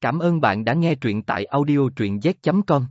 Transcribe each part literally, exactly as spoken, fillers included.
Cảm ơn bạn đã nghe truyện tại audio truyện z chấm com.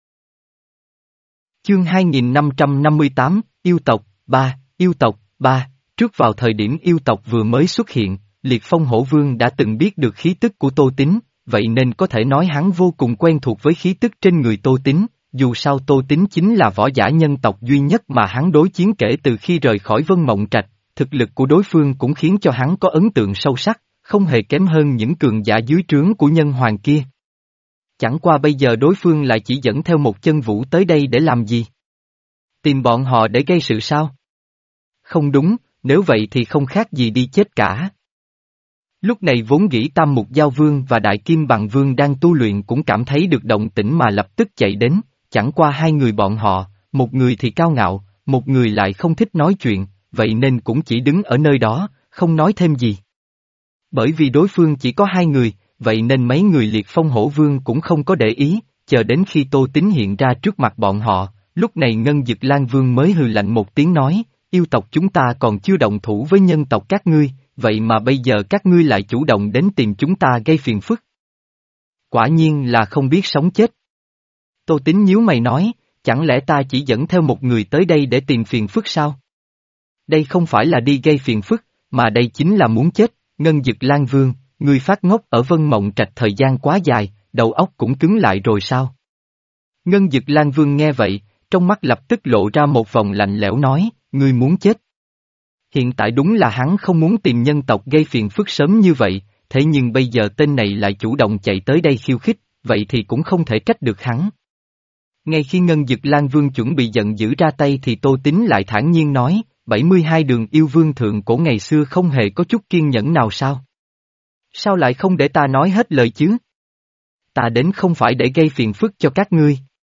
Chương hai nghìn năm trăm năm mươi tám, Yêu tộc, ba, Yêu tộc, ba, trước vào thời điểm yêu tộc vừa mới xuất hiện, Liệt Phong Hổ Vương đã từng biết được khí tức của Tô Tín, vậy nên có thể nói hắn vô cùng quen thuộc với khí tức trên người Tô Tín, dù sao Tô Tín chính là võ giả nhân tộc duy nhất mà hắn đối chiến kể từ khi rời khỏi Vân Mộng Trạch, thực lực của đối phương cũng khiến cho hắn có ấn tượng sâu sắc, không hề kém hơn những cường giả dưới trướng của nhân hoàng kia. Chẳng qua bây giờ đối phương lại chỉ dẫn theo một chân vũ tới đây để làm gì? Tìm bọn họ để gây sự sao? Không đúng, nếu vậy thì không khác gì đi chết cả. Lúc này vốn nghĩ Tam Mục Giao Vương và Đại Kim Bằng Vương đang tu luyện cũng cảm thấy được động tĩnh mà lập tức chạy đến, chẳng qua hai người bọn họ, một người thì cao ngạo, một người lại không thích nói chuyện, vậy nên cũng chỉ đứng ở nơi đó, không nói thêm gì. Bởi vì đối phương chỉ có hai người, vậy nên mấy người Liệt Phong Hổ Vương cũng không có để ý, chờ đến khi Tô Tín hiện ra trước mặt bọn họ, lúc này Ngân Dực Lan Vương mới hừ lạnh một tiếng nói, yêu tộc chúng ta còn chưa động thủ với nhân tộc các ngươi, vậy mà bây giờ các ngươi lại chủ động đến tìm chúng ta gây phiền phức. Quả nhiên là không biết sống chết. Tô Tín nhíu mày nói, chẳng lẽ ta chỉ dẫn theo một người tới đây để tìm phiền phức sao? Đây không phải là đi gây phiền phức, mà đây chính là muốn chết. Ngân Dực Lan Vương, ngươi phát ngốc ở Vân Mộng Trạch thời gian quá dài, đầu óc cũng cứng lại rồi sao? Ngân Dực Lan Vương nghe vậy, trong mắt lập tức lộ ra một vòng lạnh lẽo nói, ngươi muốn chết. Hiện tại đúng là hắn không muốn tìm nhân tộc gây phiền phức sớm như vậy, thế nhưng bây giờ tên này lại chủ động chạy tới đây khiêu khích, vậy thì cũng không thể trách được hắn. Ngay khi Ngân Dực Lan Vương chuẩn bị giận dữ ra tay thì Tô Tín lại thản nhiên nói, bảy mươi hai đường yêu vương thượng cổ ngày xưa không hề có chút kiên nhẫn nào sao? Sao lại không để ta nói hết lời chứ? Ta đến không phải để gây phiền phức cho các ngươi,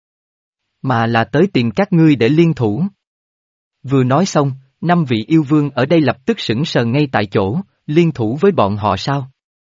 mà là tới tìm các ngươi để liên thủ. Vừa nói xong, năm vị yêu vương ở đây lập tức sững sờ ngay tại chỗ, liên thủ với bọn họ sao?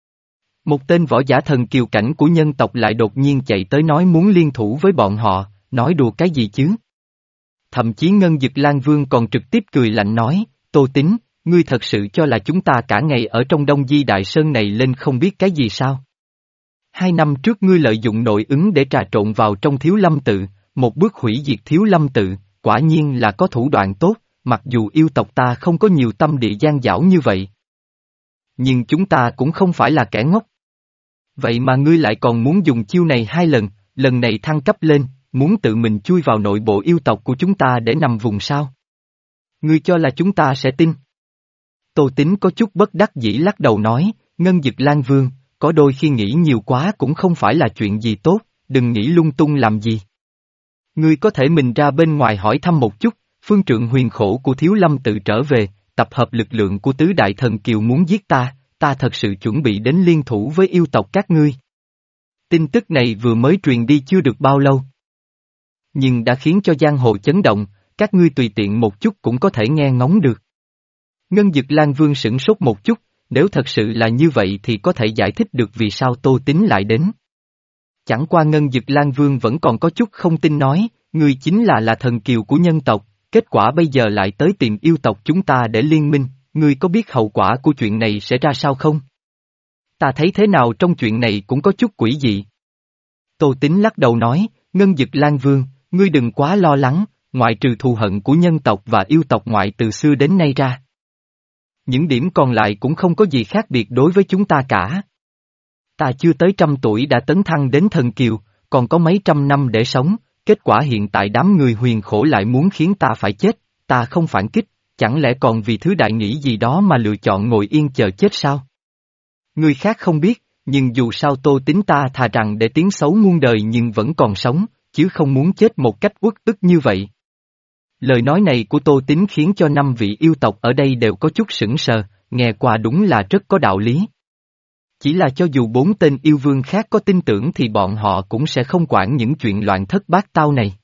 Một tên võ giả thần kiều cảnh của nhân tộc lại đột nhiên chạy tới nói muốn liên thủ với bọn họ, nói đùa cái gì chứ? Thậm chí Ngân Dực Lan Vương còn trực tiếp cười lạnh nói, Tô Tín, ngươi thật sự cho là chúng ta cả ngày ở trong Đông Di Đại Sơn này lên không biết cái gì sao? Hai năm trước ngươi lợi dụng nội ứng để trà trộn vào trong Thiếu Lâm Tự, một bước hủy diệt Thiếu Lâm Tự, quả nhiên là có thủ đoạn tốt, mặc dù yêu tộc ta không có nhiều tâm địa gian dảo như vậy. Nhưng chúng ta cũng không phải là kẻ ngốc. Vậy mà ngươi lại còn muốn dùng chiêu này hai lần, lần này thăng cấp lên, muốn tự mình chui vào nội bộ yêu tộc của chúng ta để nằm vùng sao? Ngươi cho là chúng ta sẽ tin? Tô Tín có chút bất đắc dĩ lắc đầu nói, Ngân Dực Lan Vương, có đôi khi nghĩ nhiều quá cũng không phải là chuyện gì tốt, đừng nghĩ lung tung làm gì. Ngươi có thể mình ra bên ngoài hỏi thăm một chút, phương trượng huyền khổ của Thiếu Lâm Tự trở về, tập hợp lực lượng của tứ đại thần kiều muốn giết ta, ta thật sự chuẩn bị đến liên thủ với yêu tộc các ngươi. Tin tức này vừa mới truyền đi chưa được bao lâu, nhưng đã khiến cho giang hồ chấn động, các ngươi tùy tiện một chút cũng có thể nghe ngóng được. Ngân Dực Lan Vương sửng sốt một chút, nếu thật sự là như vậy thì có thể giải thích được vì sao Tô Tín lại đến. Chẳng qua Ngân Dực Lan Vương vẫn còn có chút không tin nói, ngươi chính là là thần kiều của nhân tộc, kết quả bây giờ lại tới tìm yêu tộc chúng ta để liên minh, ngươi có biết hậu quả của chuyện này sẽ ra sao không? Ta thấy thế nào trong chuyện này cũng có chút quỷ dị. Tô Tín lắc đầu nói, Ngân Dực Lan Vương, ngươi đừng quá lo lắng, ngoại trừ thù hận của nhân tộc và yêu tộc ngoại từ xưa đến nay ra. Những điểm còn lại cũng không có gì khác biệt đối với chúng ta cả. Ta chưa tới trăm tuổi đã tấn thăng đến thần kiều, còn có mấy trăm năm để sống, kết quả hiện tại đám người huyền khổ lại muốn khiến ta phải chết, ta không phản kích, chẳng lẽ còn vì thứ đại nghĩ gì đó mà lựa chọn ngồi yên chờ chết sao? Người khác không biết, nhưng dù sao Tô Tín ta thà rằng để tiếng xấu muôn đời nhưng vẫn còn sống, chứ không muốn chết một cách uất ức như vậy. Lời nói này của Tô Tín khiến cho năm vị yêu tộc ở đây đều có chút sững sờ, nghe qua đúng là rất có đạo lý. Chỉ là cho dù bốn tên yêu vương khác có tin tưởng thì bọn họ cũng sẽ không quản những chuyện loạn thất bát tao này.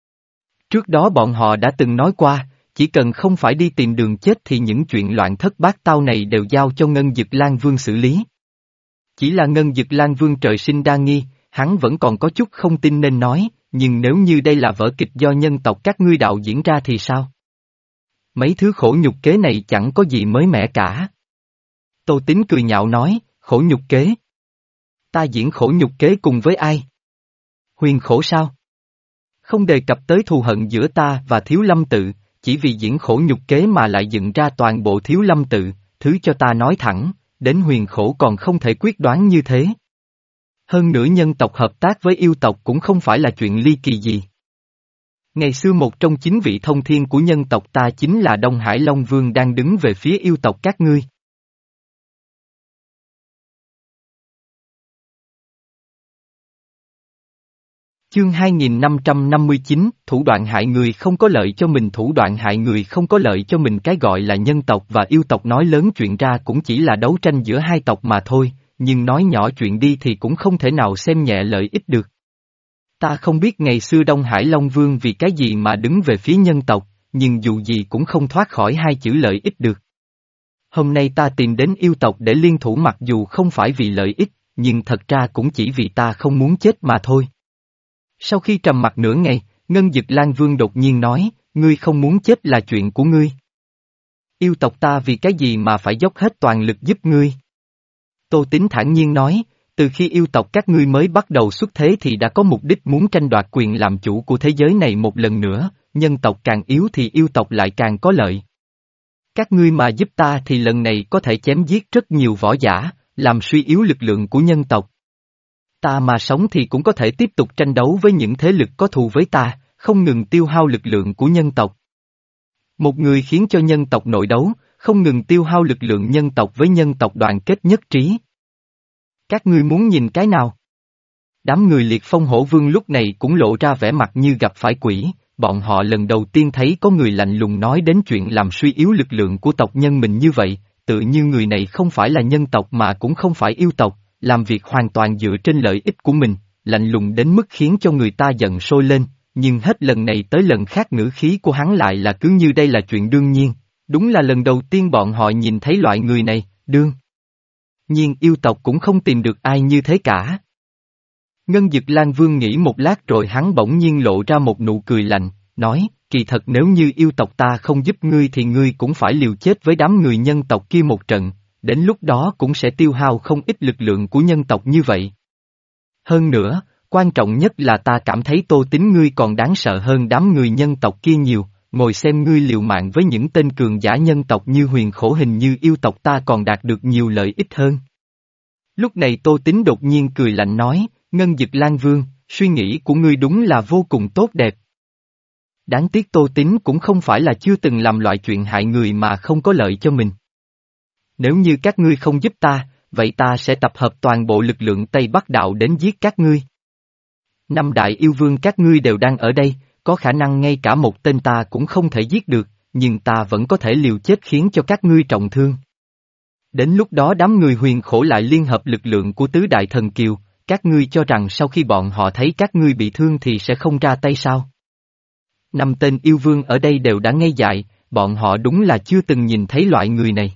Trước đó bọn họ đã từng nói qua, chỉ cần không phải đi tìm đường chết thì những chuyện loạn thất bát tao này đều giao cho Ngân Dực Lan Vương xử lý. Chỉ là Ngân Dực Lan Vương trời sinh đa nghi, hắn vẫn còn có chút không tin nên nói, nhưng nếu như đây là vở kịch do nhân tộc các ngươi đạo diễn ra thì sao? Mấy thứ khổ nhục kế này chẳng có gì mới mẻ cả. Tô Tín cười nhạo nói, khổ nhục kế. Ta diễn khổ nhục kế cùng với ai? Huyền khổ sao? Không đề cập tới thù hận giữa ta và Thiếu Lâm tự, chỉ vì diễn khổ nhục kế mà lại dựng ra toàn bộ Thiếu Lâm tự, thứ cho ta nói thẳng, đến huyền khổ còn không thể quyết đoán như thế. Hơn nữa nhân tộc hợp tác với yêu tộc cũng không phải là chuyện ly kỳ gì. Ngày xưa một trong chín vị thông thiên của nhân tộc ta chính là Đông Hải Long Vương đang đứng về phía yêu tộc các ngươi. Chương hai nghìn năm trăm năm mươi chín, thủ đoạn hại người không có lợi cho mình. Thủ đoạn hại người không có lợi cho mình. Cái gọi là nhân tộc và yêu tộc nói lớn chuyện ra cũng chỉ là đấu tranh giữa hai tộc mà thôi, nhưng nói nhỏ chuyện đi thì cũng không thể nào xem nhẹ lợi ích được. Ta không biết ngày xưa Đông Hải Long Vương vì cái gì mà đứng về phía nhân tộc, nhưng dù gì cũng không thoát khỏi hai chữ lợi ích được. Hôm nay ta tìm đến yêu tộc để liên thủ, mặc dù không phải vì lợi ích, nhưng thật ra cũng chỉ vì ta không muốn chết mà thôi. Sau khi trầm mặc nửa ngày, Ngân Dực Lan Vương đột nhiên nói, ngươi không muốn chết là chuyện của ngươi. Yêu tộc ta vì cái gì mà phải dốc hết toàn lực giúp ngươi? Tô Tín thản nhiên nói, từ khi yêu tộc các ngươi mới bắt đầu xuất thế thì đã có mục đích muốn tranh đoạt quyền làm chủ của thế giới này một lần nữa, nhân tộc càng yếu thì yêu tộc lại càng có lợi. Các ngươi mà giúp ta thì lần này có thể chém giết rất nhiều võ giả, làm suy yếu lực lượng của nhân tộc. Ta mà sống thì cũng có thể tiếp tục tranh đấu với những thế lực có thù với ta, không ngừng tiêu hao lực lượng của nhân tộc. Một người khiến cho nhân tộc nội đấu, không ngừng tiêu hao lực lượng nhân tộc với nhân tộc đoàn kết nhất trí. Các ngươi muốn nhìn cái nào? Đám người Liệt Phong Hổ Vương lúc này cũng lộ ra vẻ mặt như gặp phải quỷ, bọn họ lần đầu tiên thấy có người lạnh lùng nói đến chuyện làm suy yếu lực lượng của tộc nhân mình như vậy, tự như người này không phải là nhân tộc mà cũng không phải yêu tộc, làm việc hoàn toàn dựa trên lợi ích của mình, lạnh lùng đến mức khiến cho người ta giận sôi lên, nhưng hết lần này tới lần khác ngữ khí của hắn lại là cứ như đây là chuyện đương nhiên, đúng là lần đầu tiên bọn họ nhìn thấy loại người này, đương nhiên yêu tộc cũng không tìm được ai như thế cả. Ngân Dực Lan Vương nghĩ một lát rồi hắn bỗng nhiên lộ ra một nụ cười lạnh, nói, kỳ thật nếu như yêu tộc ta không giúp ngươi thì ngươi cũng phải liều chết với đám người nhân tộc kia một trận, đến lúc đó cũng sẽ tiêu hao không ít lực lượng của nhân tộc như vậy. Hơn nữa, quan trọng nhất là ta cảm thấy Tô Tín ngươi còn đáng sợ hơn đám người nhân tộc kia nhiều, ngồi xem ngươi liều mạng với những tên cường giả nhân tộc như Huyền Khổ, hình như yêu tộc ta còn đạt được nhiều lợi ích hơn. Lúc này Tô Tín đột nhiên cười lạnh nói, Ngân Dực Lan Vương, suy nghĩ của ngươi đúng là vô cùng tốt đẹp. Đáng tiếc Tô Tín cũng không phải là chưa từng làm loại chuyện hại người mà không có lợi cho mình. Nếu như các ngươi không giúp ta, vậy ta sẽ tập hợp toàn bộ lực lượng Tây Bắc Đạo đến giết các ngươi. Năm đại yêu vương các ngươi đều đang ở đây, có khả năng ngay cả một tên ta cũng không thể giết được, nhưng ta vẫn có thể liều chết khiến cho các ngươi trọng thương. Đến lúc đó đám người Huyền Khổ lại liên hợp lực lượng của tứ đại thần kiều, các ngươi cho rằng sau khi bọn họ thấy các ngươi bị thương thì sẽ không ra tay sao? Năm tên yêu vương ở đây đều đã ngây dại, bọn họ đúng là chưa từng nhìn thấy loại người này.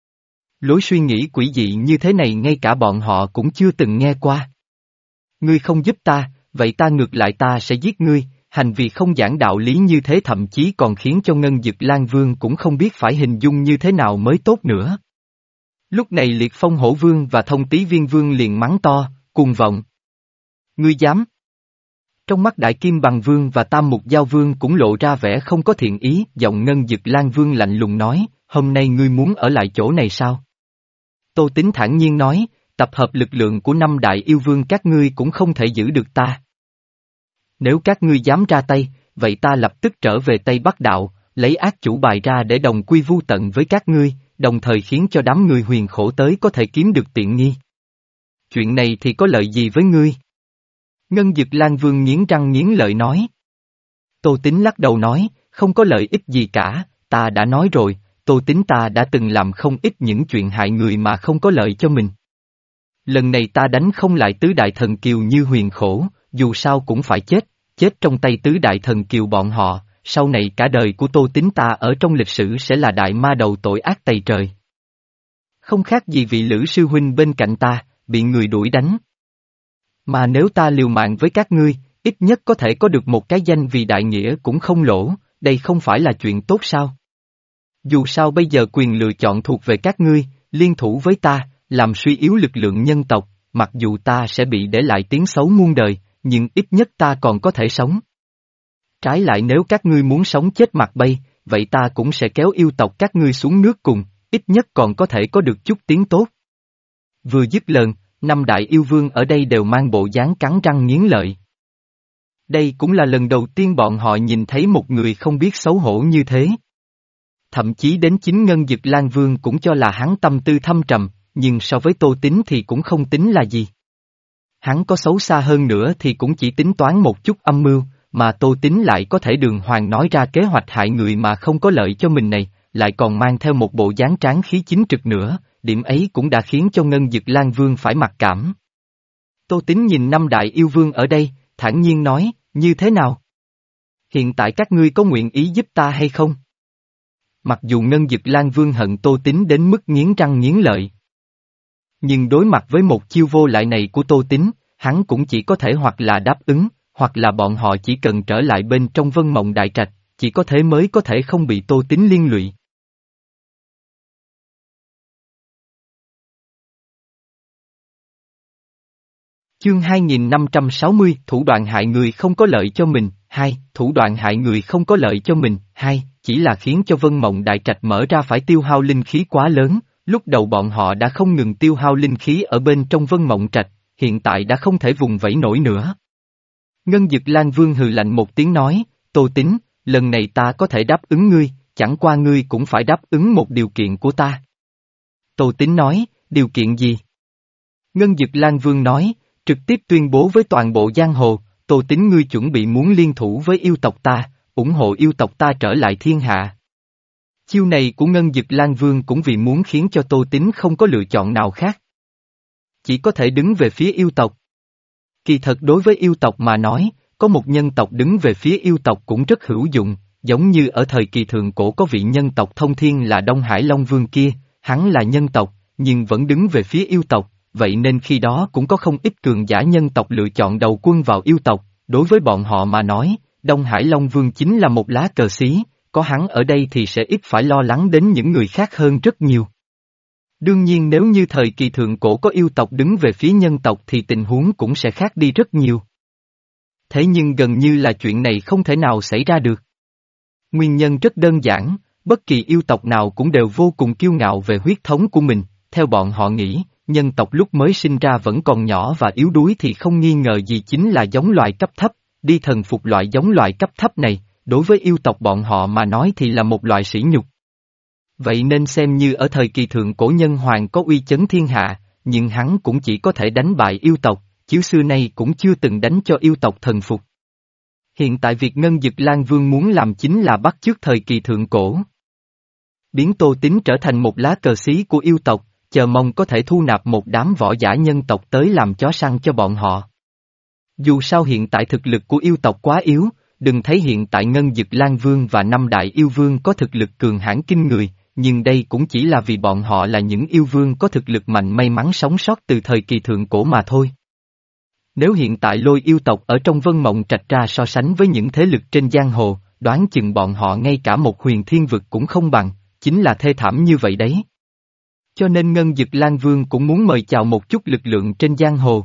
Lối suy nghĩ quỷ dị như thế này ngay cả bọn họ cũng chưa từng nghe qua. Ngươi không giúp ta, vậy ta ngược lại ta sẽ giết ngươi, hành vi không giảng đạo lý như thế thậm chí còn khiến cho Ngân Dực Lan Vương cũng không biết phải hình dung như thế nào mới tốt nữa. Lúc này Liệt Phong Hổ Vương và Thông Tý Viên Vương liền mắng to, cuồng vọng. Ngươi dám? Trong mắt Đại Kim Bằng Vương và Tam Mục Giao Vương cũng lộ ra vẻ không có thiện ý, giọng Ngân Dực Lan Vương lạnh lùng nói, hôm nay ngươi muốn ở lại chỗ này sao? Tô Tín thản nhiên nói, tập hợp lực lượng của năm đại yêu vương các ngươi cũng không thể giữ được ta. Nếu các ngươi dám ra tay, vậy ta lập tức trở về Tây Bắc Đạo, lấy ác chủ bài ra để đồng quy vu tận với các ngươi, đồng thời khiến cho đám người Huyền Khổ tới có thể kiếm được tiện nghi. Chuyện này thì có lợi gì với ngươi? Ngân Dực Lan Vương nghiến răng nghiến lợi nói. Tô Tín lắc đầu nói, không có lợi ích gì cả, ta đã nói rồi, Tô Tín ta đã từng làm không ít những chuyện hại người mà không có lợi cho mình. Lần này ta đánh không lại tứ đại thần kiều như Huyền Khổ, dù sao cũng phải chết, chết trong tay tứ đại thần kiều bọn họ, sau này cả đời của Tô Tín ta ở trong lịch sử sẽ là đại ma đầu tội ác tày trời. Không khác gì vị Lữ sư huynh bên cạnh ta, bị người đuổi đánh. Mà nếu ta liều mạng với các ngươi, ít nhất có thể có được một cái danh vì đại nghĩa cũng không lỗ, đây không phải là chuyện tốt sao? Dù sao bây giờ quyền lựa chọn thuộc về các ngươi, liên thủ với ta, làm suy yếu lực lượng nhân tộc, mặc dù ta sẽ bị để lại tiếng xấu muôn đời, nhưng ít nhất ta còn có thể sống. Trái lại nếu các ngươi muốn sống chết mặt bay, vậy ta cũng sẽ kéo yêu tộc các ngươi xuống nước cùng, ít nhất còn có thể có được chút tiếng tốt. Vừa dứt lời, năm đại yêu vương ở đây đều mang bộ dáng cắn răng nghiến lợi. Đây cũng là lần đầu tiên bọn họ nhìn thấy một người không biết xấu hổ như thế. Thậm chí đến chính Ngân Dực Lan Vương cũng cho là hắn tâm tư thâm trầm, nhưng so với Tô Tín thì cũng không tính là gì. Hắn có xấu xa hơn nữa thì cũng chỉ tính toán một chút âm mưu, mà Tô Tín lại có thể đường hoàng nói ra kế hoạch hại người mà không có lợi cho mình này, lại còn mang theo một bộ dáng tráng khí chính trực nữa, điểm ấy cũng đã khiến cho Ngân Dực Lan Vương phải mặc cảm. Tô Tín nhìn năm đại yêu vương ở đây, thản nhiên nói, như thế nào? Hiện tại các ngươi có nguyện ý giúp ta hay không? Mặc dù Ngân Dực Lan Vương hận Tô Tín đến mức nghiến răng nghiến lợi. Nhưng đối mặt với một chiêu vô lại này của Tô Tín, hắn cũng chỉ có thể hoặc là đáp ứng, hoặc là bọn họ chỉ cần trở lại bên trong Vân Mộng Đại Trạch, chỉ có thế mới có thể không bị Tô Tín liên lụy. Chương hai nghìn năm trăm sáu mươi, thủ đoạn hại người không có lợi cho mình, hai, thủ đoạn hại người không có lợi cho mình, hai, chỉ là khiến cho Vân Mộng Đại Trạch mở ra phải tiêu hao linh khí quá lớn, lúc đầu bọn họ đã không ngừng tiêu hao linh khí ở bên trong Vân Mộng Trạch, hiện tại đã không thể vùng vẫy nổi nữa. Ngân Dực Lan Vương hừ lạnh một tiếng nói, Tô Tín, lần này ta có thể đáp ứng ngươi, chẳng qua ngươi cũng phải đáp ứng một điều kiện của ta. Tô Tín nói, điều kiện gì? Ngân Dực Lan Vương nói, trực tiếp tuyên bố với toàn bộ giang hồ, Tô Tín ngươi chuẩn bị muốn liên thủ với yêu tộc ta, ủng hộ yêu tộc ta trở lại thiên hạ. Chiêu này của Ngân Dực Lan Vương cũng vì muốn khiến cho Tô Tín không có lựa chọn nào khác. Chỉ có thể đứng về phía yêu tộc. Kỳ thật đối với yêu tộc mà nói, có một nhân tộc đứng về phía yêu tộc cũng rất hữu dụng, giống như ở thời kỳ thượng cổ có vị nhân tộc thông thiên là Đông Hải Long Vương kia, hắn là nhân tộc, nhưng vẫn đứng về phía yêu tộc, vậy nên khi đó cũng có không ít cường giả nhân tộc lựa chọn đầu quân vào yêu tộc, đối với bọn họ mà nói, Đông Hải Long Vương chính là một lá cờ xí, có hắn ở đây thì sẽ ít phải lo lắng đến những người khác hơn rất nhiều. Đương nhiên nếu như thời kỳ thượng cổ có yêu tộc đứng về phía nhân tộc thì tình huống cũng sẽ khác đi rất nhiều. Thế nhưng gần như là chuyện này không thể nào xảy ra được. Nguyên nhân rất đơn giản, bất kỳ yêu tộc nào cũng đều vô cùng kiêu ngạo về huyết thống của mình, theo bọn họ nghĩ, nhân tộc lúc mới sinh ra vẫn còn nhỏ và yếu đuối thì không nghi ngờ gì chính là giống loài cấp thấp, đi thần phục loại giống loài cấp thấp này, đối với yêu tộc bọn họ mà nói thì là một loại sỉ nhục. Vậy nên xem như ở thời kỳ thượng cổ nhân hoàng có uy chấn thiên hạ, nhưng hắn cũng chỉ có thể đánh bại yêu tộc, chứ xưa nay cũng chưa từng đánh cho yêu tộc thần phục. Hiện tại việc Ngân Dực Lan Vương muốn làm chính là bắt chước thời kỳ thượng cổ. Biến Tô Tín trở thành một lá cờ xí của yêu tộc, chờ mong có thể thu nạp một đám võ giả nhân tộc tới làm chó săn cho bọn họ. Dù sao hiện tại thực lực của yêu tộc quá yếu, đừng thấy hiện tại Ngân Dực Lan Vương và năm đại yêu vương có thực lực cường hãn kinh người, nhưng đây cũng chỉ là vì bọn họ là những yêu vương có thực lực mạnh may mắn sống sót từ thời kỳ thượng cổ mà thôi. Nếu hiện tại lôi yêu tộc ở trong Vân Mộng Trạch ra so sánh với những thế lực trên giang hồ, đoán chừng bọn họ ngay cả một huyền thiên vực cũng không bằng, chính là thê thảm như vậy đấy. Cho nên Ngân Dực Lan Vương cũng muốn mời chào một chút lực lượng trên giang hồ.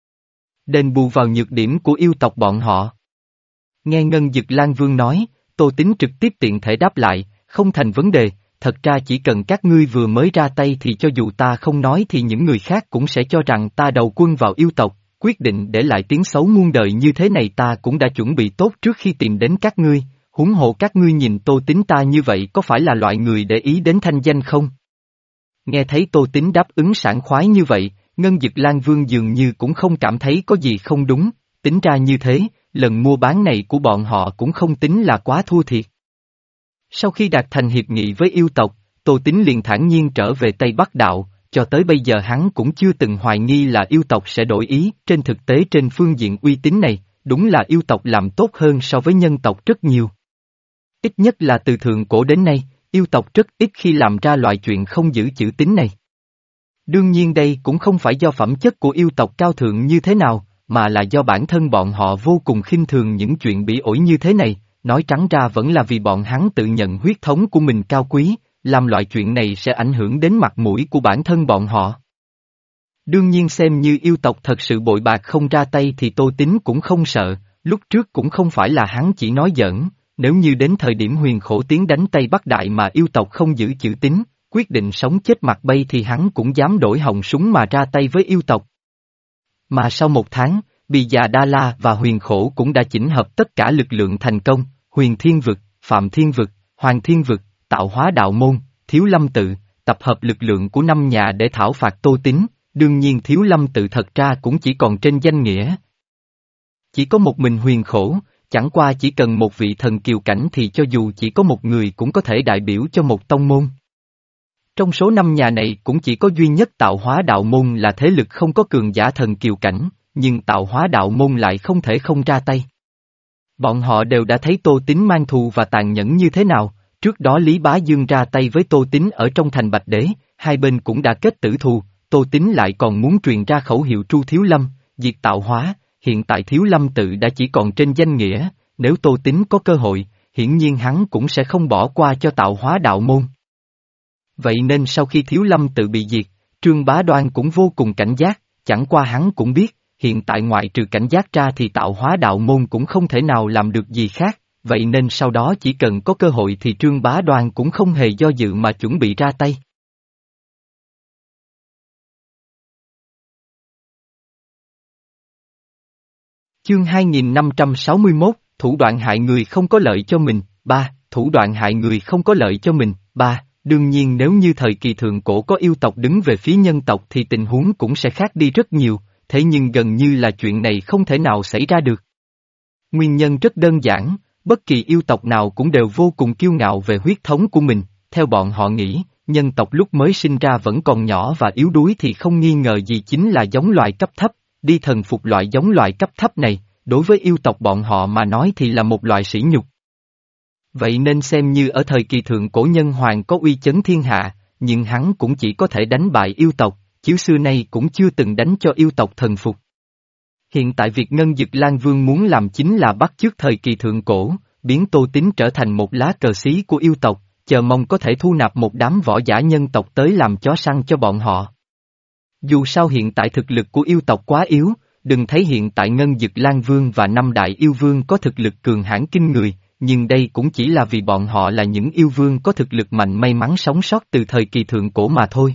Đền bù vào nhược điểm của yêu tộc bọn họ. Nghe Ngân Dực Lan Vương nói, Tô Tín trực tiếp tiện thể đáp lại, không thành vấn đề, thật ra chỉ cần các ngươi vừa mới ra tay thì cho dù ta không nói thì những người khác cũng sẽ cho rằng ta đầu quân vào yêu tộc, quyết định để lại tiếng xấu muôn đời như thế này ta cũng đã chuẩn bị tốt trước khi tìm đến các ngươi, huống hộ các ngươi nhìn Tô Tín ta như vậy có phải là loại người để ý đến thanh danh không? Nghe thấy Tô Tín đáp ứng sảng khoái như vậy, Ngân Dực Lan Vương dường như cũng không cảm thấy có gì không đúng, tính ra như thế, lần mua bán này của bọn họ cũng không tính là quá thua thiệt. Sau khi đạt thành hiệp nghị với yêu tộc, Tô Tín liền thản nhiên trở về Tây Bắc Đạo, cho tới bây giờ hắn cũng chưa từng hoài nghi là yêu tộc sẽ đổi ý, trên thực tế trên phương diện uy tín này, đúng là yêu tộc làm tốt hơn so với nhân tộc rất nhiều. Ít nhất là từ thượng cổ đến nay, yêu tộc rất ít khi làm ra loại chuyện không giữ chữ tín này. Đương nhiên đây cũng không phải do phẩm chất của yêu tộc cao thượng như thế nào, mà là do bản thân bọn họ vô cùng khinh thường những chuyện bỉ ổi như thế này, nói trắng ra vẫn là vì bọn hắn tự nhận huyết thống của mình cao quý, làm loại chuyện này sẽ ảnh hưởng đến mặt mũi của bản thân bọn họ. Đương nhiên xem như yêu tộc thật sự bội bạc không ra tay thì Tô Tín cũng không sợ, lúc trước cũng không phải là hắn chỉ nói giỡn, nếu như đến thời điểm Huyền Khổ tiến đánh Tây Bắc Đại mà yêu tộc không giữ chữ tín, quyết định sống chết mặt bay thì hắn cũng dám đổi họng súng mà ra tay với yêu tộc. Mà sau một tháng, Bì Già Đa La và Huyền Khổ cũng đã chỉnh hợp tất cả lực lượng thành công, Huyền Thiên Vực, Phạm Thiên Vực, Hoàng Thiên Vực, Tạo Hóa Đạo Môn, Thiếu Lâm Tự, tập hợp lực lượng của năm nhà để thảo phạt Tô Tín, đương nhiên Thiếu Lâm Tự thật ra cũng chỉ còn trên danh nghĩa. Chỉ có một mình Huyền Khổ, chẳng qua chỉ cần một vị thần kiều cảnh thì cho dù chỉ có một người cũng có thể đại biểu cho một tông môn. Trong số năm nhà này cũng chỉ có duy nhất Tạo Hóa Đạo Môn là thế lực không có cường giả thần kiều cảnh, nhưng Tạo Hóa Đạo Môn lại không thể không ra tay. Bọn họ đều đã thấy Tô Tín mang thù và tàn nhẫn như thế nào, trước đó Lý Bá Dương ra tay với Tô Tín ở trong thành Bạch Đế, hai bên cũng đã kết tử thù, Tô Tín lại còn muốn truyền ra khẩu hiệu Tru Thiếu Lâm, diệt Tạo Hóa, hiện tại Thiếu Lâm Tự đã chỉ còn trên danh nghĩa, nếu Tô Tín có cơ hội, hiển nhiên hắn cũng sẽ không bỏ qua cho Tạo Hóa Đạo Môn. Vậy nên sau khi Thiếu Lâm Tự bị diệt, Trương Bá Đoan cũng vô cùng cảnh giác, chẳng qua hắn cũng biết, hiện tại ngoại trừ cảnh giác ra thì Tạo Hóa Đạo Môn cũng không thể nào làm được gì khác, vậy nên sau đó chỉ cần có cơ hội thì Trương Bá Đoan cũng không hề do dự mà chuẩn bị ra tay. Chương hai nghìn năm trăm sáu mươi mốt, thủ đoạn hại người không có lợi cho mình, ba, thủ đoạn hại người không có lợi cho mình, ba, đương nhiên nếu như thời kỳ thượng cổ có yêu tộc đứng về phía nhân tộc thì tình huống cũng sẽ khác đi rất nhiều, thế nhưng gần như là chuyện này không thể nào xảy ra được. Nguyên nhân rất đơn giản, bất kỳ yêu tộc nào cũng đều vô cùng kiêu ngạo về huyết thống của mình, theo bọn họ nghĩ, nhân tộc lúc mới sinh ra vẫn còn nhỏ và yếu đuối thì không nghi ngờ gì chính là giống loài cấp thấp. Đi thần phục loại giống loài cấp thấp này, đối với yêu tộc bọn họ mà nói thì là một loại sỉ nhục. Vậy nên xem như ở thời kỳ thượng cổ nhân hoàng có uy chấn thiên hạ, nhưng hắn cũng chỉ có thể đánh bại yêu tộc, chứ xưa nay cũng chưa từng đánh cho yêu tộc thần phục. Hiện tại việc Ngân Dực Lan Vương muốn làm chính là bắt chước thời kỳ thượng cổ, biến Tô Tín trở thành một lá cờ xí của yêu tộc, chờ mong có thể thu nạp một đám võ giả nhân tộc tới làm chó săn cho bọn họ. Dù sao hiện tại thực lực của yêu tộc quá yếu, đừng thấy hiện tại Ngân Dực Lan Vương và năm đại yêu vương có thực lực cường hãn kinh người, nhưng đây cũng chỉ là vì bọn họ là những yêu vương có thực lực mạnh may mắn sống sót từ thời kỳ thượng cổ mà thôi.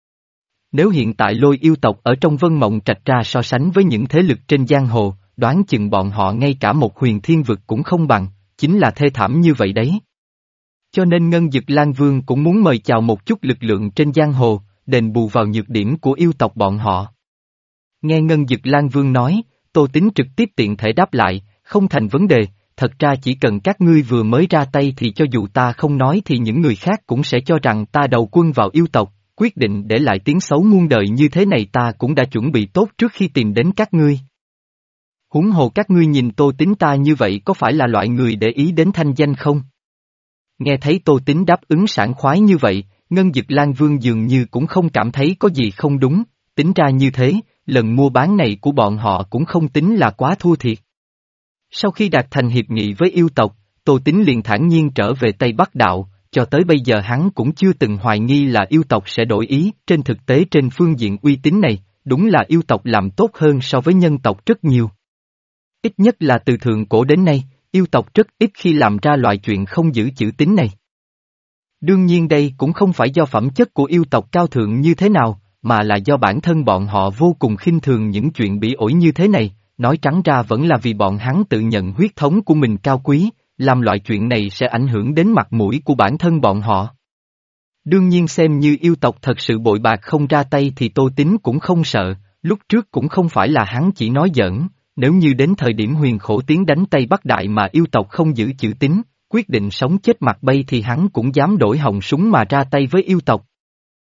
Nếu hiện tại lôi yêu tộc ở trong Vân Mộng Trạch ra so sánh với những thế lực trên giang hồ, đoán chừng bọn họ ngay cả một huyền thiên vực cũng không bằng, chính là thê thảm như vậy đấy. Cho nên Ngân Dực Lan Vương cũng muốn mời chào một chút lực lượng trên giang hồ, đền bù vào nhược điểm của yêu tộc bọn họ. Nghe Ngân Dực Lan Vương nói, Tô Tín trực tiếp tiện thể đáp lại, không thành vấn đề, thật ra chỉ cần các ngươi vừa mới ra tay thì cho dù ta không nói thì những người khác cũng sẽ cho rằng ta đầu quân vào yêu tộc, quyết định để lại tiếng xấu muôn đời như thế này ta cũng đã chuẩn bị tốt trước khi tìm đến các ngươi. Huống hồ các ngươi nhìn Tô Tín ta như vậy có phải là loại người để ý đến thanh danh không? Nghe thấy Tô Tín đáp ứng sảng khoái như vậy, Ngân Dực Lan Vương dường như cũng không cảm thấy có gì không đúng, tính ra như thế, lần mua bán này của bọn họ cũng không tính là quá thua thiệt. Sau khi đạt thành hiệp nghị với yêu tộc, Tô Tín liền thản nhiên trở về Tây Bắc Đạo, cho tới bây giờ hắn cũng chưa từng hoài nghi là yêu tộc sẽ đổi ý, trên thực tế trên phương diện uy tín này, đúng là yêu tộc làm tốt hơn so với nhân tộc rất nhiều. Ít nhất là từ thượng cổ đến nay, yêu tộc rất ít khi làm ra loại chuyện không giữ chữ tín này. Đương nhiên đây cũng không phải do phẩm chất của yêu tộc cao thượng như thế nào, mà là do bản thân bọn họ vô cùng khinh thường những chuyện bỉ ổi như thế này, nói trắng ra vẫn là vì bọn hắn tự nhận huyết thống của mình cao quý, làm loại chuyện này sẽ ảnh hưởng đến mặt mũi của bản thân bọn họ. Đương nhiên xem như yêu tộc thật sự bội bạc không ra tay thì Tô Tín cũng không sợ, lúc trước cũng không phải là hắn chỉ nói giỡn, nếu như đến thời điểm Huyền Khổ tiến đánh Tây Bắc Đại mà yêu tộc không giữ chữ tín, quyết định sống chết mặt bay thì hắn cũng dám đổi họng súng mà ra tay với yêu tộc.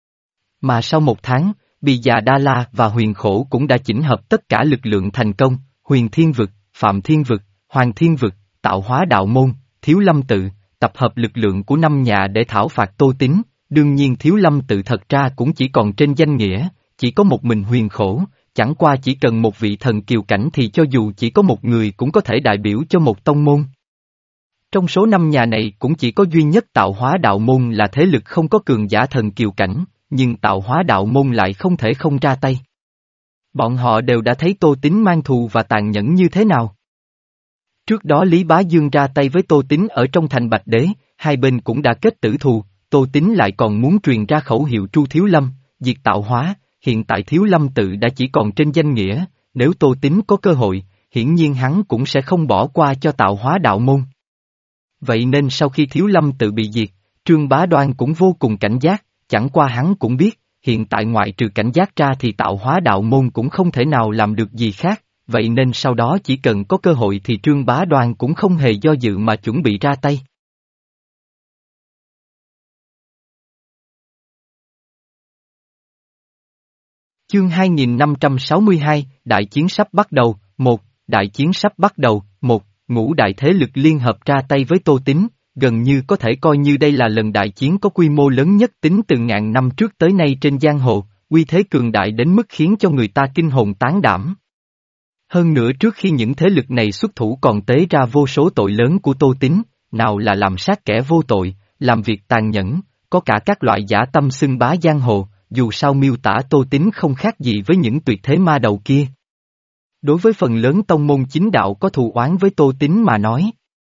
Mà sau một tháng, Bì Già Đa La và Huyền Khổ cũng đã chỉnh hợp tất cả lực lượng thành công, Huyền Thiên Vực, Phạm Thiên Vực, Hoàng Thiên Vực, Tạo Hóa Đạo Môn, Thiếu Lâm Tự, tập hợp lực lượng của năm nhà để thảo phạt Tô Tín, đương nhiên Thiếu Lâm Tự thật ra cũng chỉ còn trên danh nghĩa, chỉ có một mình Huyền Khổ, chẳng qua chỉ cần một vị thần kiều cảnh thì cho dù chỉ có một người cũng có thể đại biểu cho một tông môn. Trong số năm nhà này cũng chỉ có duy nhất Tạo Hóa Đạo Môn là thế lực không có cường giả thần kiều cảnh, nhưng Tạo Hóa Đạo Môn lại không thể không ra tay. Bọn họ đều đã thấy Tô Tín mang thù và tàn nhẫn như thế nào. Trước đó Lý Bá Dương ra tay với Tô Tín ở trong thành Bạch Đế, hai bên cũng đã kết tử thù, Tô Tín lại còn muốn truyền ra khẩu hiệu Tru Thiếu Lâm, diệt tạo hóa, hiện tại Thiếu Lâm tự đã chỉ còn trên danh nghĩa, nếu Tô Tín có cơ hội, hiển nhiên hắn cũng sẽ không bỏ qua cho tạo hóa đạo môn. Vậy nên sau khi Thiếu Lâm tự bị diệt, Trương Bá Đoan cũng vô cùng cảnh giác, chẳng qua hắn cũng biết, hiện tại ngoại trừ cảnh giác ra thì tạo hóa đạo môn cũng không thể nào làm được gì khác, vậy nên sau đó chỉ cần có cơ hội thì Trương Bá Đoan cũng không hề do dự mà chuẩn bị ra tay. Chương hai nghìn năm trăm sáu mươi hai, Đại chiến sắp bắt đầu, một, Đại chiến sắp bắt đầu, một, ngũ đại thế lực liên hợp ra tay với Tô Tín, gần như có thể coi như đây là lần đại chiến có quy mô lớn nhất tính từ ngàn năm trước tới nay trên giang hồ, uy thế cường đại đến mức khiến cho người ta kinh hồn tán đảm. Hơn nữa trước khi những thế lực này xuất thủ còn tế ra vô số tội lớn của Tô Tín, nào là làm sát kẻ vô tội, làm việc tàn nhẫn, có cả các loại dã tâm xưng bá giang hồ, dù sao miêu tả Tô Tín không khác gì với những tuyệt thế ma đầu kia. Đối với phần lớn tông môn chính đạo có thù oán với Tô Tín mà nói,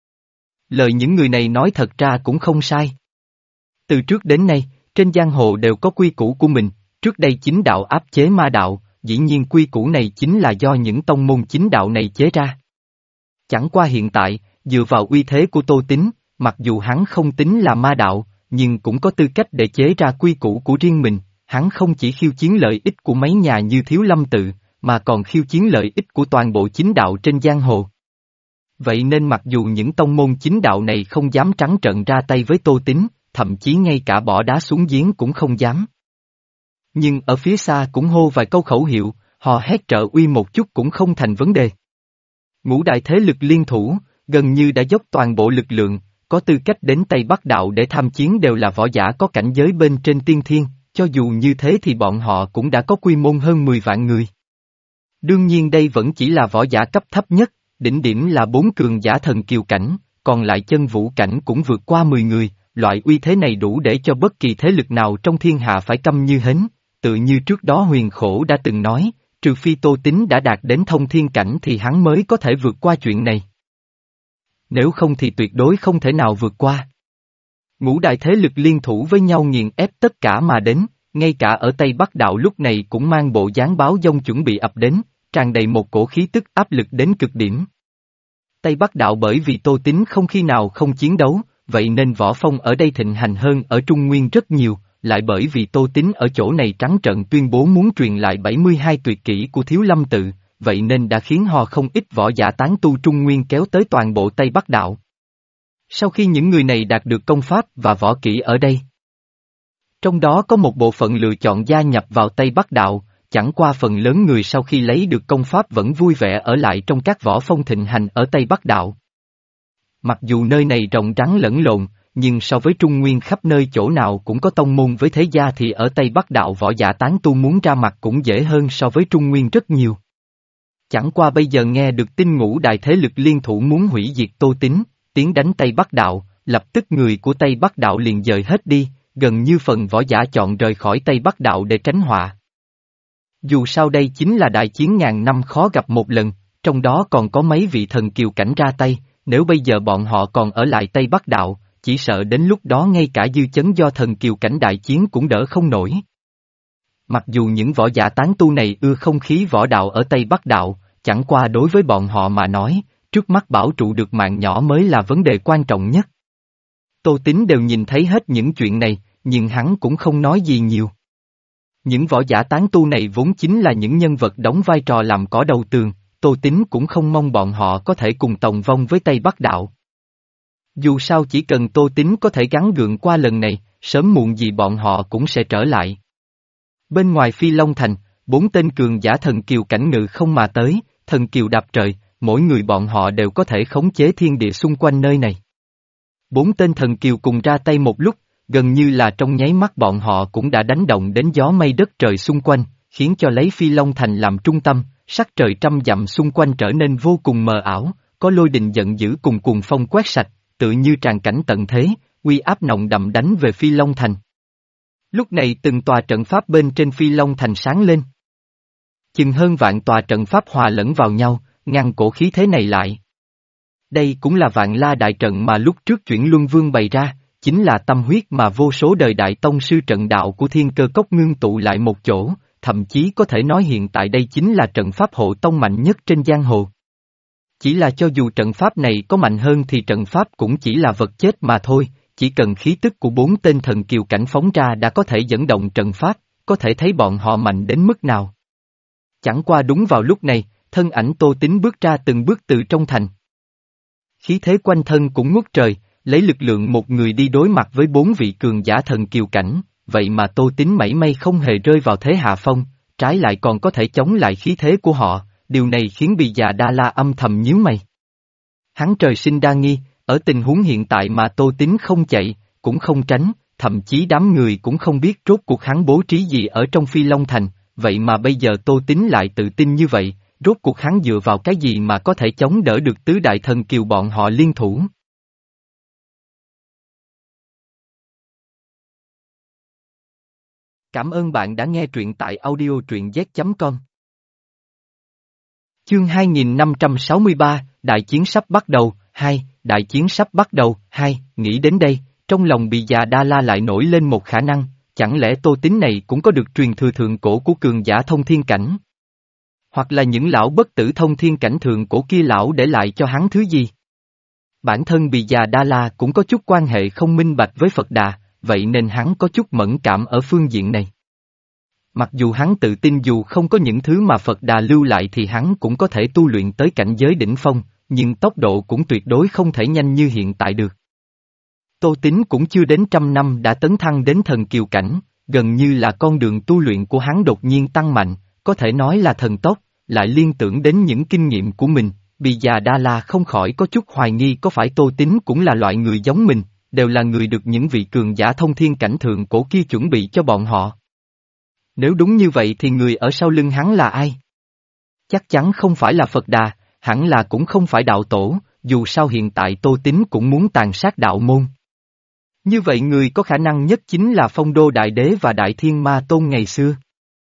lời những người này nói thật ra cũng không sai. Từ trước đến nay, trên giang hồ đều có quy củ của mình, trước đây chính đạo áp chế ma đạo, dĩ nhiên quy củ này chính là do những tông môn chính đạo này chế ra. Chẳng qua hiện tại, dựa vào uy thế của Tô Tín, mặc dù hắn không tính là ma đạo, nhưng cũng có tư cách để chế ra quy củ của riêng mình, hắn không chỉ khiêu chiến lợi ích của mấy nhà như Thiếu Lâm tự, mà còn khiêu chiến lợi ích của toàn bộ chính đạo trên giang hồ. Vậy nên mặc dù những tông môn chính đạo này không dám trắng trợn ra tay với Tô Tín, thậm chí ngay cả bỏ đá xuống giếng cũng không dám. Nhưng ở phía xa cũng hô vài câu khẩu hiệu, họ hét trợ uy một chút cũng không thành vấn đề. Ngũ đại thế lực liên thủ, gần như đã dốc toàn bộ lực lượng, có tư cách đến Tây Bắc Đạo để tham chiến đều là võ giả có cảnh giới bên trên tiên thiên, cho dù như thế thì bọn họ cũng đã có quy mô hơn mười vạn người. Đương nhiên đây vẫn chỉ là võ giả cấp thấp nhất, đỉnh điểm là bốn cường giả thần kiều cảnh, còn lại chân vũ cảnh cũng vượt qua mười người, loại uy thế này đủ để cho bất kỳ thế lực nào trong thiên hạ phải câm như hến, tự như trước đó Huyền Khổ đã từng nói, trừ phi Tô Tín đã đạt đến thông thiên cảnh thì hắn mới có thể vượt qua chuyện này. Nếu không thì tuyệt đối không thể nào vượt qua. Ngũ đại thế lực liên thủ với nhau nghiền ép tất cả mà đến, ngay cả ở Tây Bắc Đạo lúc này cũng mang bộ dáng báo dông chuẩn bị ập đến, tràn đầy một cổ khí tức áp lực đến cực điểm. Tây Bắc Đạo bởi vì Tô Tín không khi nào không chiến đấu, vậy nên võ phong ở đây thịnh hành hơn ở Trung Nguyên rất nhiều, lại bởi vì Tô Tín ở chỗ này trắng trợn tuyên bố muốn truyền lại bảy mươi hai tuyệt kỹ của Thiếu Lâm tự, vậy nên đã khiến họ không ít võ giả tán tu Trung Nguyên kéo tới toàn bộ Tây Bắc Đạo. Sau khi những người này đạt được công pháp và võ kỹ ở đây, trong đó có một bộ phận lựa chọn gia nhập vào Tây Bắc Đạo, chẳng qua phần lớn người sau khi lấy được công pháp vẫn vui vẻ ở lại trong các võ phong thịnh hành ở Tây Bắc Đạo. Mặc dù nơi này rộng rắn lẫn lộn, nhưng so với Trung Nguyên khắp nơi chỗ nào cũng có tông môn với thế gia thì ở Tây Bắc Đạo võ giả tán tu muốn ra mặt cũng dễ hơn so với Trung Nguyên rất nhiều. Chẳng qua bây giờ nghe được tin ngũ đại thế lực liên thủ muốn hủy diệt Tô Tín, tiến đánh Tây Bắc Đạo, lập tức người của Tây Bắc Đạo liền dời hết đi, gần như phần võ giả chọn rời khỏi Tây Bắc Đạo để tránh họa. Dù sao đây chính là đại chiến ngàn năm khó gặp một lần, trong đó còn có mấy vị thần kiều cảnh ra tay, nếu bây giờ bọn họ còn ở lại Tây Bắc Đạo, chỉ sợ đến lúc đó ngay cả dư chấn do thần kiều cảnh đại chiến cũng đỡ không nổi. Mặc dù những võ giả tán tu này ưa không khí võ đạo ở Tây Bắc Đạo, chẳng qua đối với bọn họ mà nói, trước mắt bảo trụ được mạng nhỏ mới là vấn đề quan trọng nhất. Tô Tín đều nhìn thấy hết những chuyện này, nhưng hắn cũng không nói gì nhiều. Những võ giả tán tu này vốn chính là những nhân vật đóng vai trò làm cỏ đầu tường, Tô Tín cũng không mong bọn họ có thể cùng tòng vong với Tây Bắc Đạo. Dù sao chỉ cần Tô Tín có thể gắng gượng qua lần này, sớm muộn gì bọn họ cũng sẽ trở lại. Bên ngoài Phi Long Thành, bốn tên cường giả thần kiều cảnh ngự không mà tới, thần kiều đạp trời, mỗi người bọn họ đều có thể khống chế thiên địa xung quanh nơi này. Bốn tên thần kiều cùng ra tay một lúc, gần như là trong nháy mắt bọn họ cũng đã đánh động đến gió mây đất trời xung quanh, khiến cho lấy Phi Long Thành làm trung tâm, sắc trời trăm dặm xung quanh trở nên vô cùng mờ ảo, có lôi đình giận dữ cùng cuồng phong quét sạch, tự như tràn cảnh tận thế, uy áp nồng đậm đánh về Phi Long Thành. Lúc này từng tòa trận pháp bên trên Phi Long Thành sáng lên. Chừng hơn vạn tòa trận pháp hòa lẫn vào nhau, ngăn cổ khí thế này lại. Đây cũng là vạn la đại trận mà lúc trước chuyển luân vương bày ra, chính là tâm huyết mà vô số đời đại tông sư trận đạo của thiên cơ cốc ngưng tụ lại một chỗ, thậm chí có thể nói hiện tại đây chính là trận pháp hộ tông mạnh nhất trên giang hồ. Chỉ là cho dù trận pháp này có mạnh hơn thì trận pháp cũng chỉ là vật chết mà thôi, chỉ cần khí tức của bốn tên thần kiều cảnh phóng ra đã có thể dẫn động trận pháp, có thể thấy bọn họ mạnh đến mức nào. Chẳng qua đúng vào lúc này, thân ảnh Tô Tín bước ra từng bước từ trong thành. Khí thế quanh thân cũng ngút trời, lấy lực lượng một người đi đối mặt với bốn vị cường giả thần kiều cảnh, vậy mà Tô Tín mảy may không hề rơi vào thế hạ phong, trái lại còn có thể chống lại khí thế của họ, điều này khiến Bì Già Đa La âm thầm nhíu mày. Hắn trời sinh đa nghi, ở tình huống hiện tại mà Tô Tín không chạy, cũng không tránh, thậm chí đám người cũng không biết rốt cuộc hắn bố trí gì ở trong Phi Long Thành, vậy mà bây giờ Tô Tín lại tự tin như vậy, rốt cuộc hắn dựa vào cái gì mà có thể chống đỡ được tứ đại thần kiều bọn họ liên thủ. Cảm ơn bạn đã nghe truyện tại audio truyện z chấm com. Chương hai nghìn năm trăm sáu mươi ba, Đại chiến sắp bắt đầu, hai, Đại chiến sắp bắt đầu, hai, nghĩ đến đây, trong lòng Bì Già Đa La lại nổi lên một khả năng, chẳng lẽ Tô Tín này cũng có được truyền thừa thượng cổ của cường giả thông thiên cảnh? Hoặc là những lão bất tử thông thiên cảnh thượng cổ kia lão để lại cho hắn thứ gì? Bản thân Bì Già Đa La cũng có chút quan hệ không minh bạch với Phật Đà, vậy nên hắn có chút mẫn cảm ở phương diện này. Mặc dù hắn tự tin dù không có những thứ mà Phật Đà lưu lại thì hắn cũng có thể tu luyện tới cảnh giới đỉnh phong, nhưng tốc độ cũng tuyệt đối không thể nhanh như hiện tại được. Tô Tín cũng chưa đến trăm năm đã tấn thăng đến thần kiều cảnh, gần như là con đường tu luyện của hắn đột nhiên tăng mạnh, có thể nói là thần tốc, lại liên tưởng đến những kinh nghiệm của mình, Bì Già Đa La không khỏi có chút hoài nghi có phải Tô Tín cũng là loại người giống mình, đều là người được những vị cường giả thông thiên cảnh thượng cổ kia chuẩn bị cho bọn họ. Nếu đúng như vậy thì người ở sau lưng hắn là ai? Chắc chắn không phải là Phật Đà, hẳn là cũng không phải đạo tổ, dù sao hiện tại Tô Tín cũng muốn tàn sát đạo môn. Như vậy người có khả năng nhất chính là Phong Đô Đại Đế và Đại Thiên Ma Tôn ngày xưa.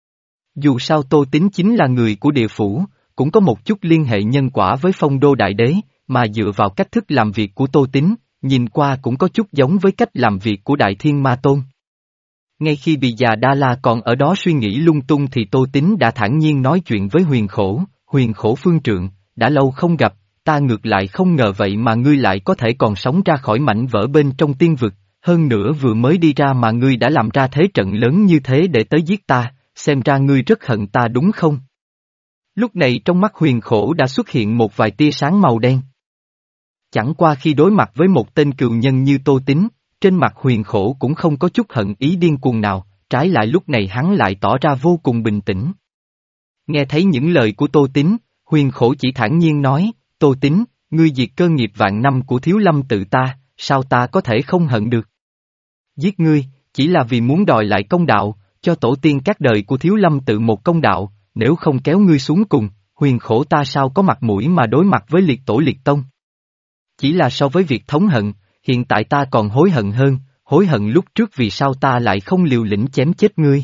Dù sao Tô Tín chính là người của địa phủ, cũng có một chút liên hệ nhân quả với Phong Đô Đại Đế, mà dựa vào cách thức làm việc của Tô Tín, nhìn qua cũng có chút giống với cách làm việc của Đại Thiên Ma Tôn. Ngay khi Bì Già Đa La còn ở đó suy nghĩ lung tung thì Tô Tín đã thản nhiên nói chuyện với Huyền Khổ, Huyền Khổ phương trượng, đã lâu không gặp, ta ngược lại không ngờ vậy mà ngươi lại có thể còn sống ra khỏi mảnh vỡ bên trong tiên vực, hơn nữa vừa mới đi ra mà ngươi đã làm ra thế trận lớn như thế để tới giết ta, xem ra ngươi rất hận ta đúng không? Lúc này trong mắt Huyền Khổ đã xuất hiện một vài tia sáng màu đen. Chẳng qua khi đối mặt với một tên cừu nhân như Tô Tín, trên mặt Huyền Khổ cũng không có chút hận ý điên cuồng nào, trái lại lúc này hắn lại tỏ ra vô cùng bình tĩnh. Nghe thấy những lời của Tô Tín, Huyền Khổ chỉ thản nhiên nói, Tô Tín, ngươi diệt cơ nghiệp vạn năm của Thiếu Lâm tự ta, sao ta có thể không hận được? Giết ngươi, chỉ là vì muốn đòi lại công đạo, cho tổ tiên các đời của Thiếu Lâm tự một công đạo, nếu không kéo ngươi xuống cùng, Huyền Khổ ta sao có mặt mũi mà đối mặt với liệt tổ liệt tông? Chỉ là so với việc thống hận, hiện tại ta còn hối hận hơn, hối hận lúc trước vì sao ta lại không liều lĩnh chém chết ngươi.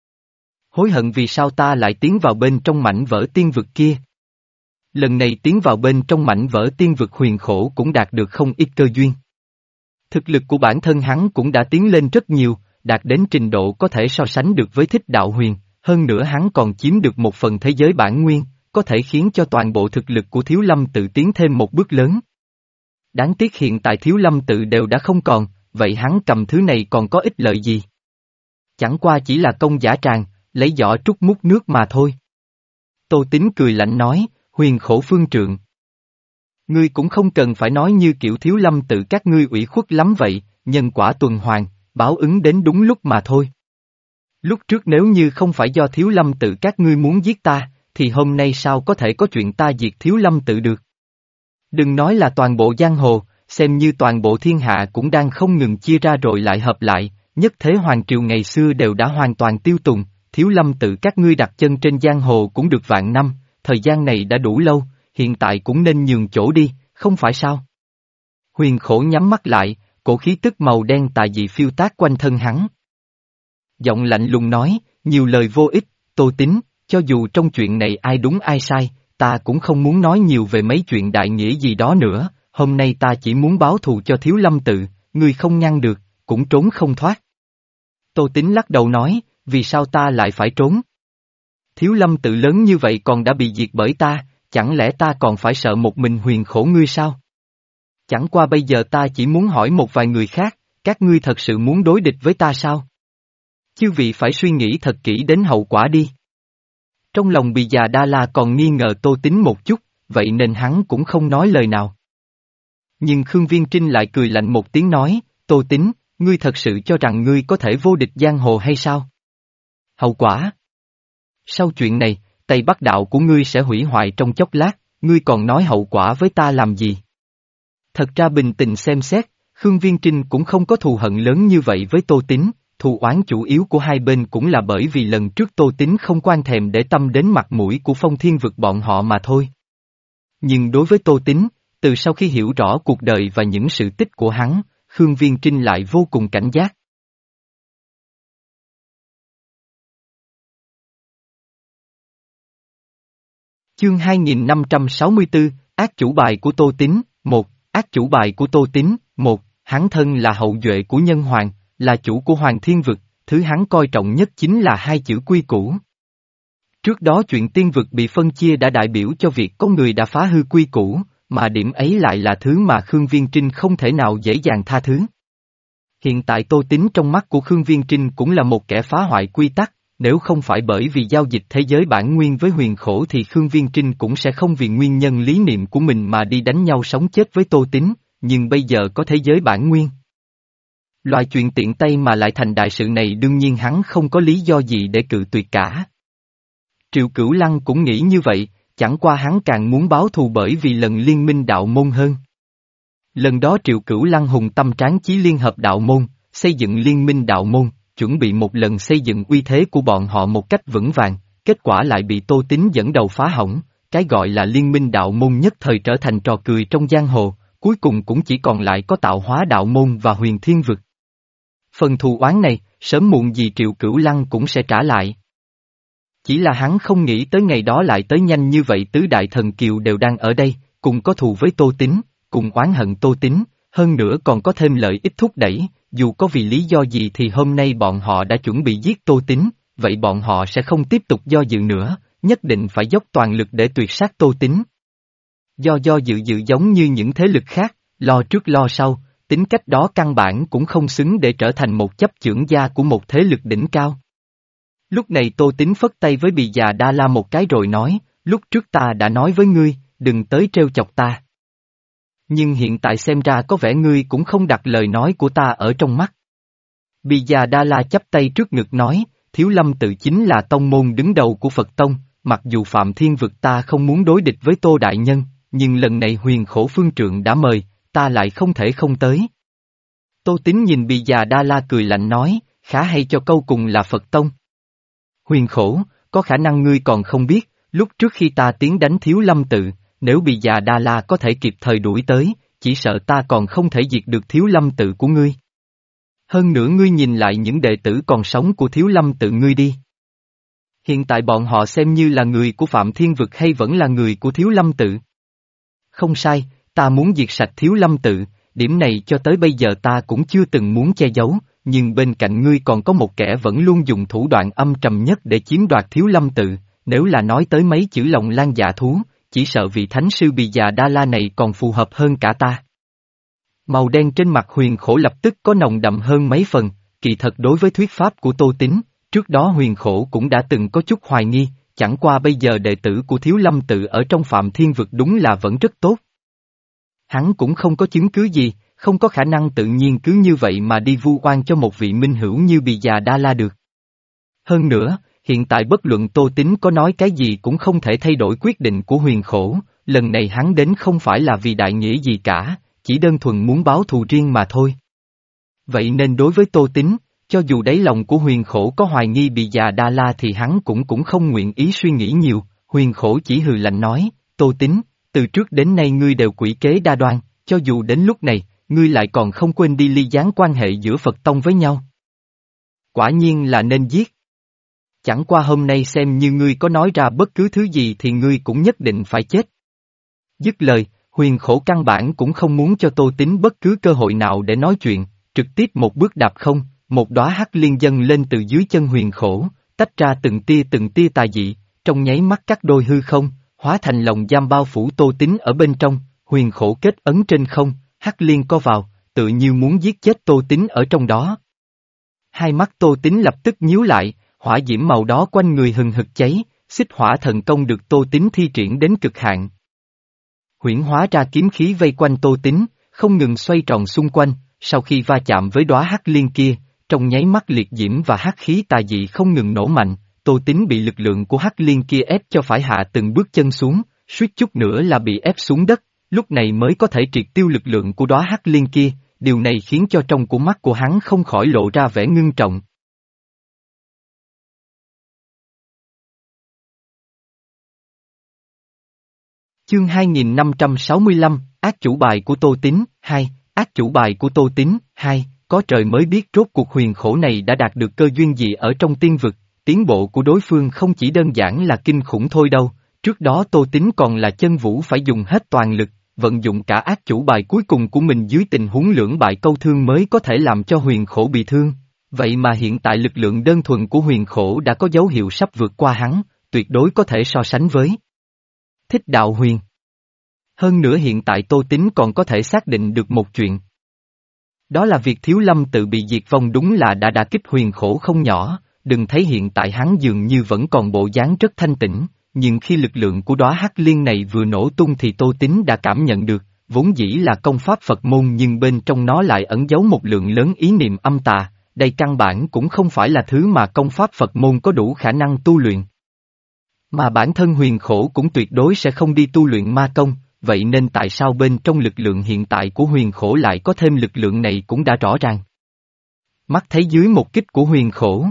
Hối hận vì sao ta lại tiến vào bên trong mảnh vỡ tiên vực kia. Lần này tiến vào bên trong mảnh vỡ tiên vực Huyền Khổ cũng đạt được không ít cơ duyên. Thực lực của bản thân hắn cũng đã tiến lên rất nhiều, đạt đến trình độ có thể so sánh được với Thích Đạo Huyền, hơn nữa hắn còn chiếm được một phần thế giới bản nguyên, có thể khiến cho toàn bộ thực lực của Thiếu Lâm tự tiến thêm một bước lớn. Đáng tiếc hiện tại Thiếu Lâm tự đều đã không còn, vậy hắn cầm thứ này còn có ích lợi gì? Chẳng qua chỉ là công giả tràng, lấy giỏ trút múc nước mà thôi. Tô Tín cười lạnh nói, Huyền Khổ phương trượng. Ngươi cũng không cần phải nói như kiểu Thiếu Lâm tự các ngươi ủy khuất lắm vậy, nhân quả tuần hoàn, báo ứng đến đúng lúc mà thôi. Lúc trước nếu như không phải do Thiếu Lâm tự các ngươi muốn giết ta, thì hôm nay sao có thể có chuyện ta diệt Thiếu Lâm tự được? Đừng nói là toàn bộ giang hồ, xem như toàn bộ thiên hạ cũng đang không ngừng chia ra rồi lại hợp lại, nhất thế hoàng triều ngày xưa đều đã hoàn toàn tiêu tùng, Thiếu Lâm tự các ngươi đặt chân trên giang hồ cũng được vạn năm, thời gian này đã đủ lâu, hiện tại cũng nên nhường chỗ đi, không phải sao? Huyền Khổ nhắm mắt lại, cổ khí tức màu đen tà dị phiêu tác quanh thân hắn. Giọng lạnh lùng nói, nhiều lời vô ích, Tô Tín, cho dù trong chuyện này ai đúng ai sai, ta cũng không muốn nói nhiều về mấy chuyện đại nghĩa gì đó nữa, hôm nay ta chỉ muốn báo thù cho Thiếu Lâm tự, ngươi không ngăn được, cũng trốn không thoát. Tô Tín lắc đầu nói, vì sao ta lại phải trốn? Thiếu Lâm tự lớn như vậy còn đã bị diệt bởi ta, chẳng lẽ ta còn phải sợ một mình Huyền Khổ ngươi sao? Chẳng qua bây giờ ta chỉ muốn hỏi một vài người khác, các ngươi thật sự muốn đối địch với ta sao? Chư vị phải suy nghĩ thật kỹ đến hậu quả đi. Trong lòng Bì Già Đa La còn nghi ngờ Tô Tín một chút, vậy nên hắn cũng không nói lời nào. Nhưng Khương Viên Trinh lại cười lạnh một tiếng nói, Tô Tín, ngươi thật sự cho rằng ngươi có thể vô địch giang hồ hay sao? Hậu quả? Sau chuyện này, Tây Bắc đạo của ngươi sẽ hủy hoại trong chốc lát, ngươi còn nói hậu quả với ta làm gì? Thật ra bình tình xem xét, Khương Viên Trinh cũng không có thù hận lớn như vậy với Tô Tín, thù oán chủ yếu của hai bên cũng là bởi vì lần trước Tô Tín không quan thèm để tâm đến mặt mũi của Phong Thiên Vực bọn họ mà thôi. Nhưng đối với Tô Tín, từ sau khi hiểu rõ cuộc đời và những sự tích của hắn, Khương Viên Trinh lại vô cùng cảnh giác. Chương hai nghìn năm trăm sáu mươi tư, ác chủ bài của Tô Tín, một, ác chủ bài của Tô Tín, một, hắn thân là hậu duệ của Nhân Hoàng, là chủ của Hoàng Thiên Vực, thứ hắn coi trọng nhất chính là hai chữ quy củ. Trước đó chuyện tiên vực bị phân chia đã đại biểu cho việc có người đã phá hư quy củ, mà điểm ấy lại là thứ mà Khương Viên Trinh không thể nào dễ dàng tha thứ. Hiện tại Tô Tín trong mắt của Khương Viên Trinh cũng là một kẻ phá hoại quy tắc, nếu không phải bởi vì giao dịch thế giới bản nguyên với Huyền Khổ thì Khương Viên Trinh cũng sẽ không vì nguyên nhân lý niệm của mình mà đi đánh nhau sống chết với Tô Tín, nhưng bây giờ có thế giới bản nguyên. Loại chuyện tiện tay mà lại thành đại sự này đương nhiên hắn không có lý do gì để cự tuyệt cả. Triệu Cửu Lăng cũng nghĩ như vậy, chẳng qua hắn càng muốn báo thù bởi vì lần liên minh đạo môn hơn. Lần đó Triệu Cửu Lăng hùng tâm tráng chí liên hợp đạo môn, xây dựng liên minh đạo môn, chuẩn bị một lần xây dựng uy thế của bọn họ một cách vững vàng, kết quả lại bị Tô Tín dẫn đầu phá hỏng, cái gọi là liên minh đạo môn nhất thời trở thành trò cười trong giang hồ, cuối cùng cũng chỉ còn lại có tạo hóa đạo môn và huyền thiên vực. Phần thù oán này, sớm muộn gì Triệu Cửu Lăng cũng sẽ trả lại. Chỉ là hắn không nghĩ tới ngày đó lại tới nhanh như vậy, tứ đại thần kiều đều đang ở đây, cùng có thù với Tô Tín, cùng oán hận Tô Tín, hơn nữa còn có thêm lợi ích thúc đẩy, dù có vì lý do gì thì hôm nay bọn họ đã chuẩn bị giết Tô Tín, vậy bọn họ sẽ không tiếp tục do dự nữa, nhất định phải dốc toàn lực để tuyệt sát Tô Tín. Do do dự dự giống như những thế lực khác, lo trước lo sau, tính cách đó căn bản cũng không xứng để trở thành một chấp chưởng gia của một thế lực đỉnh cao. Lúc này Tô Tín phất tay với Bì Già Đa La một cái rồi nói, lúc trước ta đã nói với ngươi, đừng tới trêu chọc ta. Nhưng hiện tại xem ra có vẻ ngươi cũng không đặt lời nói của ta ở trong mắt. Bì Già Đa La chắp tay trước ngực nói, Thiếu Lâm tự chính là tông môn đứng đầu của Phật tông, mặc dù Phạm Thiên Vực ta không muốn đối địch với Tô Đại Nhân, nhưng lần này Huyền Khổ Phương Trượng đã mời, ta lại không thể không tới. Tô Tín nhìn Bì Già Đa La cười lạnh nói, khá hay cho câu cùng là Phật tông. Huyền Khổ, có khả năng ngươi còn không biết, lúc trước khi ta tiến đánh Thiếu Lâm tự, nếu Bì Già Đa La có thể kịp thời đuổi tới, chỉ sợ ta còn không thể diệt được Thiếu Lâm tự của ngươi. Hơn nữa ngươi nhìn lại những đệ tử còn sống của Thiếu Lâm tự ngươi đi. Hiện tại bọn họ xem như là người của Phạm Thiên Vực hay vẫn là người của Thiếu Lâm tự? Không sai, ta muốn diệt sạch Thiếu Lâm tự, điểm này cho tới bây giờ ta cũng chưa từng muốn che giấu, nhưng bên cạnh ngươi còn có một kẻ vẫn luôn dùng thủ đoạn âm trầm nhất để chiếm đoạt Thiếu Lâm tự, nếu là nói tới mấy chữ lòng lan dạ thú, chỉ sợ vị thánh sư Bì Già Đa La này còn phù hợp hơn cả ta. Màu đen trên mặt Huyền Khổ lập tức có nồng đậm hơn mấy phần, kỳ thật đối với thuyết pháp của Tô Tín, trước đó Huyền Khổ cũng đã từng có chút hoài nghi, chẳng qua bây giờ đệ tử của Thiếu Lâm tự ở trong Phạm Thiên Vực đúng là vẫn rất tốt. Hắn cũng không có chứng cứ gì, không có khả năng tự nhiên cứ như vậy mà đi vu oan cho một vị minh hữu như Bì Già Đa La được. Hơn nữa, hiện tại bất luận Tô Tín có nói cái gì cũng không thể thay đổi quyết định của Huyền Khổ, lần này hắn đến không phải là vì đại nghĩa gì cả, chỉ đơn thuần muốn báo thù riêng mà thôi. Vậy nên đối với Tô Tín, cho dù đáy lòng của Huyền Khổ có hoài nghi Bì Già Đa La thì hắn cũng cũng không nguyện ý suy nghĩ nhiều, Huyền Khổ chỉ hừ lạnh nói, Tô Tín, từ trước đến nay ngươi đều quỷ kế đa đoan, cho dù đến lúc này, ngươi lại còn không quên đi ly gián quan hệ giữa Phật tông với nhau. Quả nhiên là nên giết. Chẳng qua hôm nay xem như ngươi có nói ra bất cứ thứ gì thì ngươi cũng nhất định phải chết. Dứt lời, Huyền Khổ căn bản cũng không muốn cho Tô Tín bất cứ cơ hội nào để nói chuyện, trực tiếp một bước đạp không, một đóa hắc liên dâng lên từ dưới chân Huyền Khổ, tách ra từng tia từng tia tà dị, trong nháy mắt cắt đôi hư không, hóa thành lồng giam bao phủ Tô Tín ở bên trong, Huyền Khổ kết ấn trên không, hắc liên co vào, tự như muốn giết chết Tô Tín ở trong đó. Hai mắt Tô Tín lập tức nhíu lại, hỏa diễm màu đó quanh người hừng hực cháy, xích hỏa thần công được Tô Tín thi triển đến cực hạn. Huyễn hóa ra kiếm khí vây quanh Tô Tín, không ngừng xoay tròn xung quanh, sau khi va chạm với đóa hắc liên kia, trong nháy mắt liệt diễm và hắc khí tà dị không ngừng nổ mạnh, Tô Tín bị lực lượng của hắc liên kia ép cho phải hạ từng bước chân xuống, suýt chút nữa là bị ép xuống đất, lúc này mới có thể triệt tiêu lực lượng của đóa hắc liên kia, điều này khiến cho trong của mắt của hắn không khỏi lộ ra vẻ ngưng trọng. Chương hai nghìn năm trăm sáu mươi lăm, ác chủ bài của Tô Tín, hai, ác chủ bài của Tô Tín, hai, có trời mới biết rốt cuộc Huyền Khổ này đã đạt được cơ duyên gì ở trong tiên vực, tiến bộ của đối phương không chỉ đơn giản là kinh khủng thôi đâu, trước đó Tô Tín còn là chân vũ phải dùng hết toàn lực, vận dụng cả ác chủ bài cuối cùng của mình dưới tình huống lưỡng bại câu thương mới có thể làm cho Huyền Khổ bị thương, vậy mà hiện tại lực lượng đơn thuần của Huyền Khổ đã có dấu hiệu sắp vượt qua hắn, tuyệt đối có thể so sánh với Thích Đạo Huyền. Hơn nữa hiện tại Tô Tín còn có thể xác định được một chuyện. Đó là việc Thiếu Lâm tự bị diệt vong đúng là đã đả kích Huyền Khổ không nhỏ, đừng thấy hiện tại hắn dường như vẫn còn bộ dáng rất thanh tĩnh, nhưng khi lực lượng của đóa hắc liên này vừa nổ tung thì Tô Tín đã cảm nhận được, vốn dĩ là công pháp Phật môn nhưng bên trong nó lại ẩn giấu một lượng lớn ý niệm âm tà, đây căn bản cũng không phải là thứ mà công pháp Phật môn có đủ khả năng tu luyện. Mà bản thân Huyền Khổ cũng tuyệt đối sẽ không đi tu luyện ma công, vậy nên tại sao bên trong lực lượng hiện tại của Huyền Khổ lại có thêm lực lượng này cũng đã rõ ràng. Mắt thấy dưới một kích của Huyền Khổ,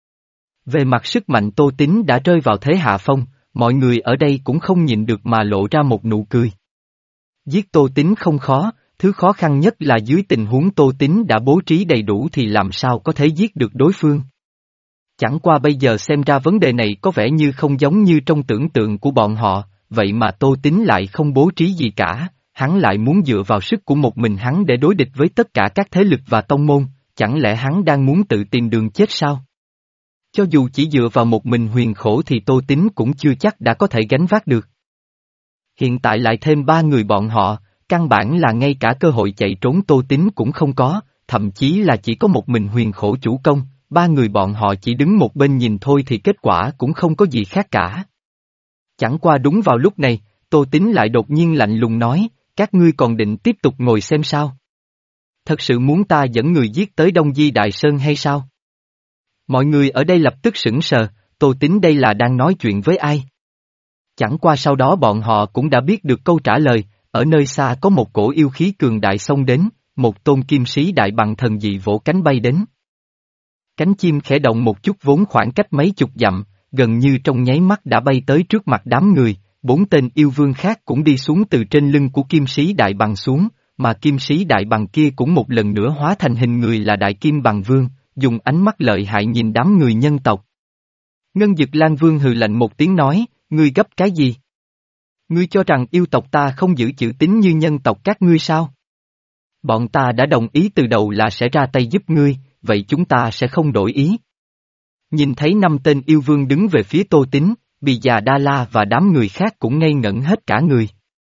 về mặt sức mạnh Tô Tín đã rơi vào thế hạ phong, mọi người ở đây cũng không nhịn được mà lộ ra một nụ cười. Giết Tô Tín không khó, thứ khó khăn nhất là dưới tình huống Tô Tín đã bố trí đầy đủ thì làm sao có thể giết được đối phương. Chẳng qua bây giờ xem ra vấn đề này có vẻ như không giống như trong tưởng tượng của bọn họ, vậy mà Tô Tín lại không bố trí gì cả, hắn lại muốn dựa vào sức của một mình hắn để đối địch với tất cả các thế lực và tông môn, chẳng lẽ hắn đang muốn tự tìm đường chết sao? Cho dù chỉ dựa vào một mình Huyền Khổ thì Tô Tín cũng chưa chắc đã có thể gánh vác được. Hiện tại lại thêm ba người bọn họ, căn bản là ngay cả cơ hội chạy trốn Tô Tín cũng không có, thậm chí là chỉ có một mình Huyền Khổ chủ công, ba người bọn họ chỉ đứng một bên nhìn thôi thì kết quả cũng không có gì khác cả. Chẳng qua đúng vào lúc này, Tô Tín lại đột nhiên lạnh lùng nói, các ngươi còn định tiếp tục ngồi xem sao? Thật sự muốn ta dẫn người giết tới Đông Di Đại Sơn hay sao? Mọi người ở đây lập tức sững sờ, Tô Tín đây là đang nói chuyện với ai? Chẳng qua sau đó bọn họ cũng đã biết được câu trả lời, ở nơi xa có một cổ yêu khí cường đại xông đến, một tôn kim sĩ đại bằng thần dị vỗ cánh bay đến. Cánh chim khẽ động một chút vốn khoảng cách mấy chục dặm, gần như trong nháy mắt đã bay tới trước mặt đám người, bốn tên yêu vương khác cũng đi xuống từ trên lưng của kim sĩ đại bằng xuống, mà kim sĩ đại bằng kia cũng một lần nữa hóa thành hình người là đại kim bằng vương, dùng ánh mắt lợi hại nhìn đám người nhân tộc. Ngân Dực Lan Vương hừ lạnh một tiếng nói, ngươi gấp cái gì? Ngươi cho rằng yêu tộc ta không giữ chữ tín như nhân tộc các ngươi sao? Bọn ta đã đồng ý từ đầu là sẽ ra tay giúp ngươi, vậy chúng ta sẽ không đổi ý. Nhìn thấy năm tên yêu vương đứng về phía Tô Tín, Bì Già Đa La và đám người khác cũng ngây ngẩn hết cả người.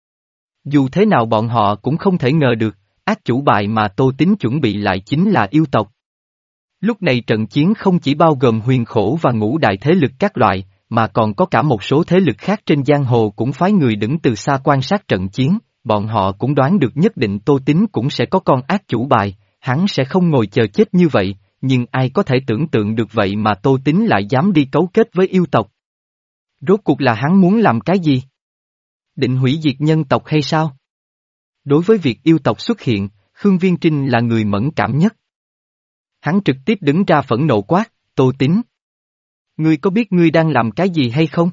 Dù thế nào bọn họ cũng không thể ngờ được, ác chủ bài mà Tô Tín chuẩn bị lại chính là yêu tộc. Lúc này trận chiến không chỉ bao gồm Huyền Khổ và ngũ đại thế lực các loại, mà còn có cả một số thế lực khác trên giang hồ cũng phái người đứng từ xa quan sát trận chiến, bọn họ cũng đoán được nhất định Tô Tín cũng sẽ có con ác chủ bài, hắn sẽ không ngồi chờ chết như vậy, nhưng ai có thể tưởng tượng được vậy mà Tô Tín lại dám đi cấu kết với yêu tộc. Rốt cuộc là hắn muốn làm cái gì? Định hủy diệt nhân tộc hay sao? Đối với việc yêu tộc xuất hiện, Khương Viên Trinh là người mẫn cảm nhất. Hắn trực tiếp đứng ra phẫn nộ quát, Tô Tín. Ngươi có biết ngươi đang làm cái gì hay không?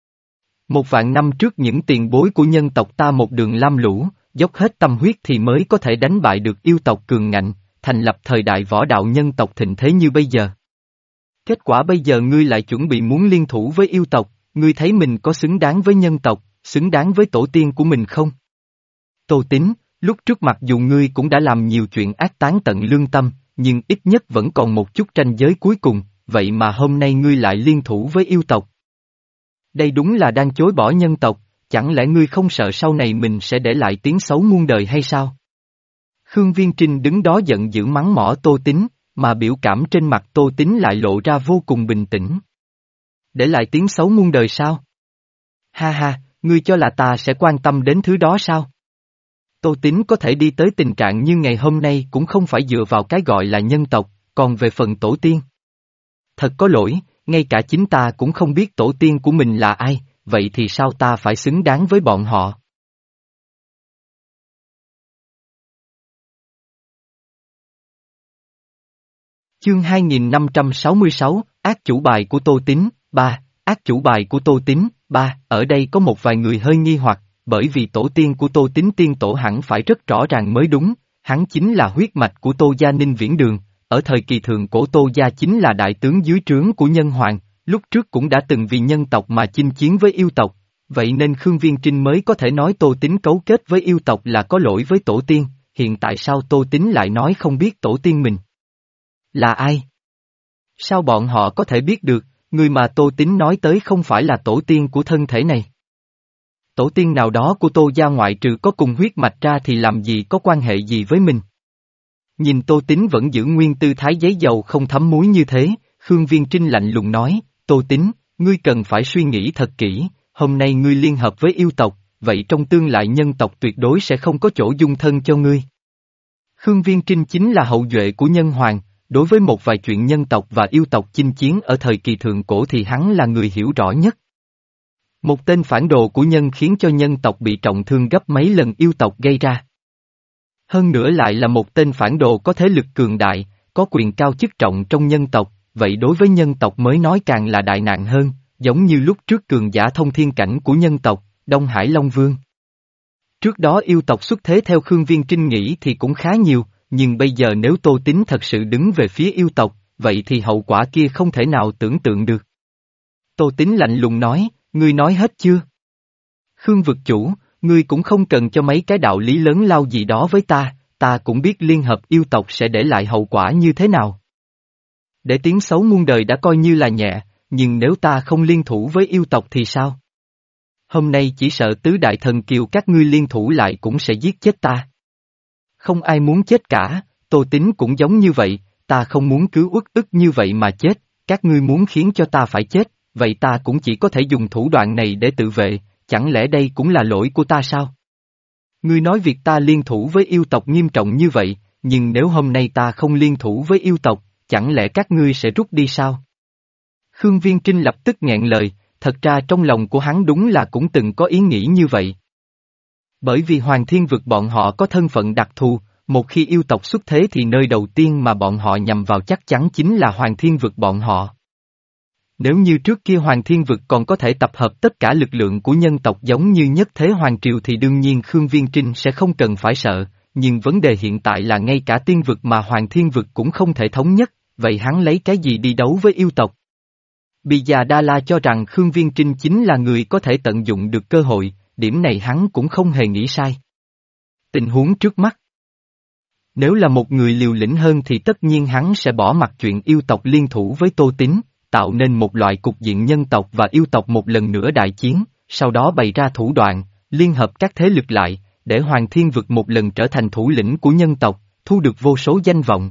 Một vạn năm trước những tiền bối của nhân tộc ta một đường lam lũ, dốc hết tâm huyết thì mới có thể đánh bại được yêu tộc cường ngạnh, thành lập thời đại võ đạo nhân tộc thịnh thế như bây giờ. Kết quả bây giờ ngươi lại chuẩn bị muốn liên thủ với yêu tộc, ngươi thấy mình có xứng đáng với nhân tộc, xứng đáng với tổ tiên của mình không? Tô Tín, lúc trước mặc dù ngươi cũng đã làm nhiều chuyện ác tán tận lương tâm, nhưng ít nhất vẫn còn một chút ranh giới cuối cùng, vậy mà hôm nay ngươi lại liên thủ với yêu tộc. Đây đúng là đang chối bỏ nhân tộc, chẳng lẽ ngươi không sợ sau này mình sẽ để lại tiếng xấu muôn đời hay sao? Khương Viên Trinh đứng đó giận dữ mắng mỏ Tô Tín, mà biểu cảm trên mặt Tô Tín lại lộ ra vô cùng bình tĩnh. Để lại tiếng xấu muôn đời sao? Ha ha, ngươi cho là ta sẽ quan tâm đến thứ đó sao? Tô Tín có thể đi tới tình trạng như ngày hôm nay cũng không phải dựa vào cái gọi là nhân tộc, còn về phần tổ tiên. Thật có lỗi, ngay cả chính ta cũng không biết tổ tiên của mình là ai, vậy thì sao ta phải xứng đáng với bọn họ? Chương hai nghìn năm trăm sáu mươi sáu, ác chủ bài của Tô Tín, ba, ác chủ bài của Tô Tín, ba, ở đây có một vài người hơi nghi hoặc, bởi vì tổ tiên của Tô Tín tiên tổ hẳn phải rất rõ ràng mới đúng, hắn chính là huyết mạch của Tô gia Ninh Viễn Đường, ở thời kỳ thượng cổ Tô gia chính là đại tướng dưới trướng của Nhân Hoàng, lúc trước cũng đã từng vì nhân tộc mà chinh chiến với yêu tộc, vậy nên Khương Viên Trinh mới có thể nói Tô Tín cấu kết với yêu tộc là có lỗi với tổ tiên, hiện tại sao Tô Tín lại nói không biết tổ tiên mình là ai? Sao bọn họ có thể biết được, người mà Tô Tín nói tới không phải là tổ tiên của thân thể này? Tổ tiên nào đó của Tô gia ngoại trừ có cùng huyết mạch ra thì làm gì có quan hệ gì với mình? Nhìn Tô Tín vẫn giữ nguyên tư thái giấy dầu không thấm muối như thế, Khương Viên Trinh lạnh lùng nói, Tô Tín, ngươi cần phải suy nghĩ thật kỹ, hôm nay ngươi liên hợp với yêu tộc, vậy trong tương lai nhân tộc tuyệt đối sẽ không có chỗ dung thân cho ngươi. Khương Viên Trinh chính là hậu duệ của Nhân Hoàng, đối với một vài chuyện nhân tộc và yêu tộc chinh chiến ở thời kỳ thượng cổ thì hắn là người hiểu rõ nhất. Một tên phản đồ của nhân khiến cho nhân tộc bị trọng thương gấp mấy lần yêu tộc gây ra. Hơn nữa lại là một tên phản đồ có thế lực cường đại, có quyền cao chức trọng trong nhân tộc, vậy đối với nhân tộc mới nói càng là đại nạn hơn, giống như lúc trước cường giả thông thiên cảnh của nhân tộc, Đông Hải Long Vương. Trước đó yêu tộc xuất thế theo Khương Viên Trinh nghĩ thì cũng khá nhiều, nhưng bây giờ nếu Tô Tín thật sự đứng về phía yêu tộc, vậy thì hậu quả kia không thể nào tưởng tượng được. Tô Tín lạnh lùng nói, ngươi nói hết chưa? Khương vực chủ, ngươi cũng không cần cho mấy cái đạo lý lớn lao gì đó với ta, ta cũng biết liên hợp yêu tộc sẽ để lại hậu quả như thế nào. Để tiếng xấu muôn đời đã coi như là nhẹ, nhưng nếu ta không liên thủ với yêu tộc thì sao? Hôm nay chỉ sợ tứ đại thần kiều các ngươi liên thủ lại cũng sẽ giết chết ta. Không ai muốn chết cả, Tô Tín cũng giống như vậy, ta không muốn cứ uất ức như vậy mà chết, các ngươi muốn khiến cho ta phải chết, vậy ta cũng chỉ có thể dùng thủ đoạn này để tự vệ, chẳng lẽ đây cũng là lỗi của ta sao? Ngươi nói việc ta liên thủ với yêu tộc nghiêm trọng như vậy, nhưng nếu hôm nay ta không liên thủ với yêu tộc, chẳng lẽ các ngươi sẽ rút đi sao? Khương Viên Trinh lập tức nghẹn lời, thật ra trong lòng của hắn đúng là cũng từng có ý nghĩ như vậy. Bởi vì Hoàng Thiên Vực bọn họ có thân phận đặc thù, một khi yêu tộc xuất thế thì nơi đầu tiên mà bọn họ nhằm vào chắc chắn chính là Hoàng Thiên Vực bọn họ. Nếu như trước kia Hoàng Thiên Vực còn có thể tập hợp tất cả lực lượng của nhân tộc giống như nhất thế Hoàng Triều thì đương nhiên Khương Viên Trinh sẽ không cần phải sợ, nhưng vấn đề hiện tại là ngay cả tiên vực mà Hoàng Thiên Vực cũng không thể thống nhất, vậy hắn lấy cái gì đi đấu với yêu tộc? Bì già Đa La cho rằng Khương Viên Trinh chính là người có thể tận dụng được cơ hội, điểm này hắn cũng không hề nghĩ sai. Tình huống trước mắt. Nếu là một người liều lĩnh hơn thì tất nhiên hắn sẽ bỏ mặc chuyện yêu tộc liên thủ với Tô Tín, tạo nên một loại cục diện nhân tộc và yêu tộc một lần nữa đại chiến, sau đó bày ra thủ đoạn, liên hợp các thế lực lại, để Hoàng Thiên Vực một lần trở thành thủ lĩnh của nhân tộc, thu được vô số danh vọng.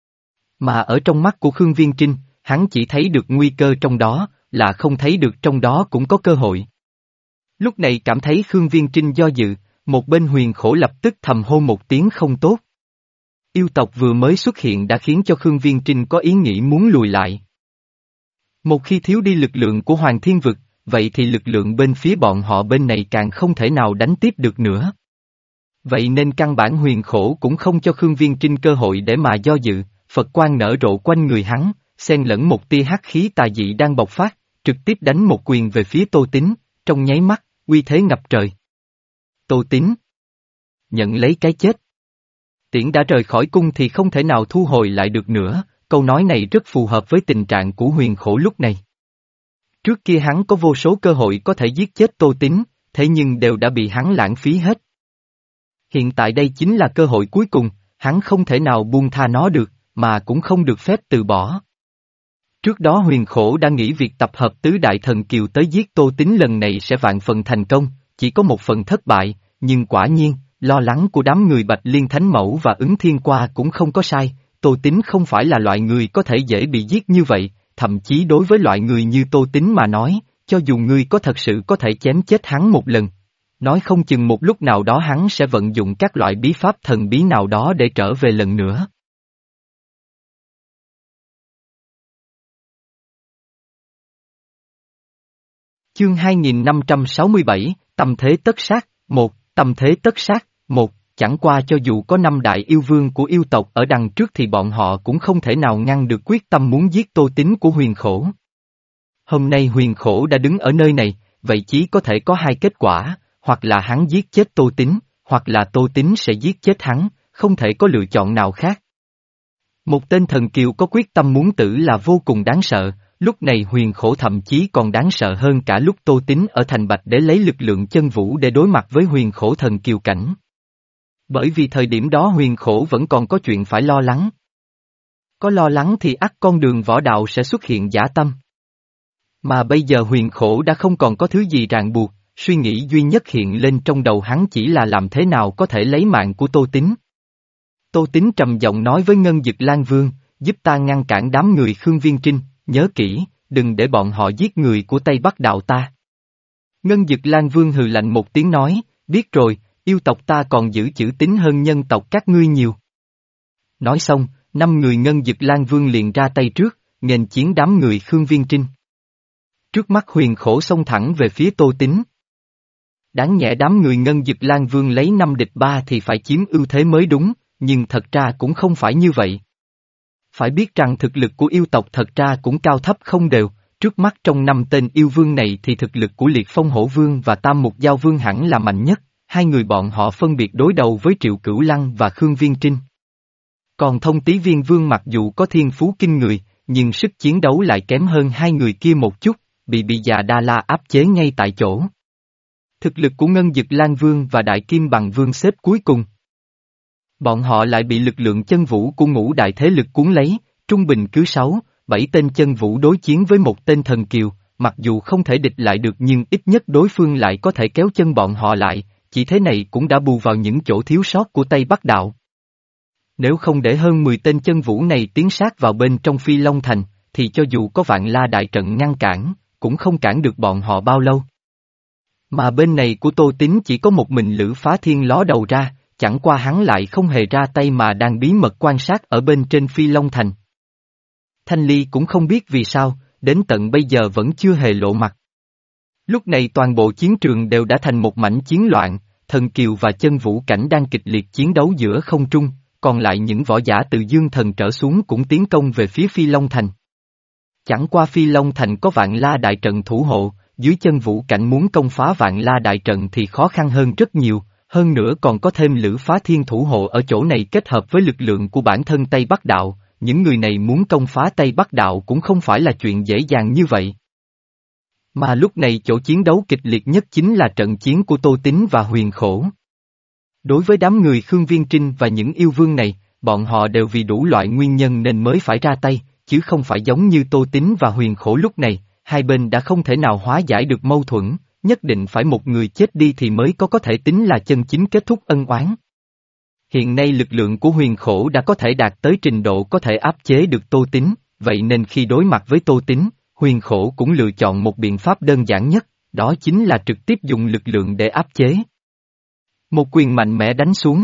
Mà ở trong mắt của Khương Viên Trinh, hắn chỉ thấy được nguy cơ trong đó, là không thấy được trong đó cũng có cơ hội. Lúc này cảm thấy Khương Viên Trinh do dự, một bên Huyền Khổ lập tức thầm hô một tiếng không tốt. Yêu tộc vừa mới xuất hiện đã khiến cho Khương Viên Trinh có ý nghĩ muốn lùi lại. Một khi thiếu đi lực lượng của Hoàng Thiên Vực, vậy thì lực lượng bên phía bọn họ bên này càng không thể nào đánh tiếp được nữa. Vậy nên căn bản Huyền Khổ cũng không cho Khương Viên Trinh cơ hội để mà do dự, Phật quang nở rộ quanh người hắn, xen lẫn một tia hắc khí tà dị đang bộc phát, trực tiếp đánh một quyền về phía Tô Tín, trong nháy mắt, uy thế ngập trời. Tô Tín nhận lấy cái chết. Tiễn đã rời khỏi cung thì không thể nào thu hồi lại được nữa, câu nói này rất phù hợp với tình trạng của Huyền Khổ lúc này. Trước kia hắn có vô số cơ hội có thể giết chết Tô Tín, thế nhưng đều đã bị hắn lãng phí hết. Hiện tại đây chính là cơ hội cuối cùng, hắn không thể nào buông tha nó được, mà cũng không được phép từ bỏ. Trước đó Huyền Khổ đã nghĩ việc tập hợp tứ đại thần kiều tới giết Tô Tín lần này sẽ vạn phần thành công, chỉ có một phần thất bại, nhưng quả nhiên, lo lắng của đám người Bạch Liên Thánh Mẫu và Ứng Thiên Qua cũng không có sai, Tô Tín không phải là loại người có thể dễ bị giết như vậy, thậm chí đối với loại người như Tô Tín mà nói, cho dù ngươi có thật sự có thể chém chết hắn một lần. Nói không chừng một lúc nào đó hắn sẽ vận dụng các loại bí pháp thần bí nào đó để trở về lần nữa. Chương hai nghìn năm trăm sáu mươi bảy, Tâm thế tất sát, một, Tâm thế tất sát, một, chẳng qua cho dù có năm đại yêu vương của yêu tộc ở đằng trước thì bọn họ cũng không thể nào ngăn được quyết tâm muốn giết Tô Tín của Huyền Khổ. Hôm nay Huyền Khổ đã đứng ở nơi này, vậy chỉ có thể có hai kết quả, hoặc là hắn giết chết Tô Tín, hoặc là Tô Tín sẽ giết chết hắn, không thể có lựa chọn nào khác. Một tên thần kiều có quyết tâm muốn tử là vô cùng đáng sợ, lúc này Huyền Khổ thậm chí còn đáng sợ hơn cả lúc Tô Tín ở thành Bạch để lấy lực lượng chân vũ để đối mặt với Huyền Khổ thần kiều cảnh. Bởi vì thời điểm đó Huyền Khổ vẫn còn có chuyện phải lo lắng. Có lo lắng thì ắt con đường võ đạo sẽ xuất hiện dã tâm. Mà bây giờ Huyền Khổ đã không còn có thứ gì ràng buộc, suy nghĩ duy nhất hiện lên trong đầu hắn chỉ là làm thế nào có thể lấy mạng của Tô Tín. Tô Tín trầm giọng nói với Ngân Dực Lan Vương, giúp ta ngăn cản đám người Khương Viên Trinh, nhớ kỹ, đừng để bọn họ giết người của Tây Bắc đạo ta. Ngân Dực Lan Vương hừ lạnh một tiếng nói, biết rồi, yêu tộc ta còn giữ chữ tín hơn nhân tộc các ngươi nhiều. Nói xong, năm người Ngân Dực Lan Vương liền ra tay trước, nghênh chiến đám người Khương Viên Trinh. Trước mắt Huyền Khổ xông thẳng về phía Tô Tín. Đáng nhẽ đám người Ngân Dực Lan Vương lấy năm địch ba thì phải chiếm ưu thế mới đúng, nhưng thật ra cũng không phải như vậy. Phải biết rằng thực lực của yêu tộc thật ra cũng cao thấp không đều, trước mắt trong năm tên yêu vương này thì thực lực của Liệt Phong Hổ Vương và Tam Mục Giao Vương hẳn là mạnh nhất, hai người bọn họ phân biệt đối đầu với Triệu Cửu Lăng và Khương Viên Trinh. Còn Thông Tý Viên Vương mặc dù có thiên phú kinh người, nhưng sức chiến đấu lại kém hơn hai người kia một chút, bị bị già Đa La áp chế ngay tại chỗ. Thực lực của Ngân Dực Lan Vương và Đại Kim Bằng Vương xếp cuối cùng. Bọn họ lại bị lực lượng chân vũ của ngũ đại thế lực cuốn lấy, trung bình cứ sáu, bảy tên chân vũ đối chiến với một tên thần kiều, mặc dù không thể địch lại được nhưng ít nhất đối phương lại có thể kéo chân bọn họ lại, chỉ thế này cũng đã bù vào những chỗ thiếu sót của Tây Bắc Đạo. Nếu không để hơn mười tên chân vũ này tiến sát vào bên trong Phi Long Thành, thì cho dù có vạn la đại trận ngăn cản, cũng không cản được bọn họ bao lâu. Mà bên này của Tô Tín chỉ có một mình Lữ Phá Thiên ló đầu ra, chẳng qua hắn lại không hề ra tay mà đang bí mật quan sát ở bên trên Phi Long Thành. Thanh Ly cũng không biết vì sao, đến tận bây giờ vẫn chưa hề lộ mặt. Lúc này toàn bộ chiến trường đều đã thành một mảnh chiến loạn, thần kiều và chân vũ cảnh đang kịch liệt chiến đấu giữa không trung, còn lại những võ giả từ dương thần trở xuống cũng tiến công về phía Phi Long Thành. Chẳng qua Phi Long Thành có vạn la đại trận thủ hộ, dưới chân vũ cảnh muốn công phá vạn la đại trận thì khó khăn hơn rất nhiều, hơn nữa còn có thêm Lữ Phá Thiên thủ hộ ở chỗ này kết hợp với lực lượng của bản thân Tây Bắc Đạo, những người này muốn công phá Tây Bắc Đạo cũng không phải là chuyện dễ dàng như vậy. Mà lúc này chỗ chiến đấu kịch liệt nhất chính là trận chiến của Tô Tín và Huyền Khổ. Đối với đám người Khương Viên Trinh và những yêu vương này, bọn họ đều vì đủ loại nguyên nhân nên mới phải ra tay, chứ không phải giống như Tô Tín và Huyền Khổ lúc này, hai bên đã không thể nào hóa giải được mâu thuẫn, nhất định phải một người chết đi thì mới có có thể tính là chân chính kết thúc ân oán. Hiện nay lực lượng của Huyền Khổ đã có thể đạt tới trình độ có thể áp chế được Tô Tín, vậy nên khi đối mặt với Tô Tín, Huyền Khổ cũng lựa chọn một biện pháp đơn giản nhất, đó chính là trực tiếp dùng lực lượng để áp chế. Một quyền mạnh mẽ đánh xuống.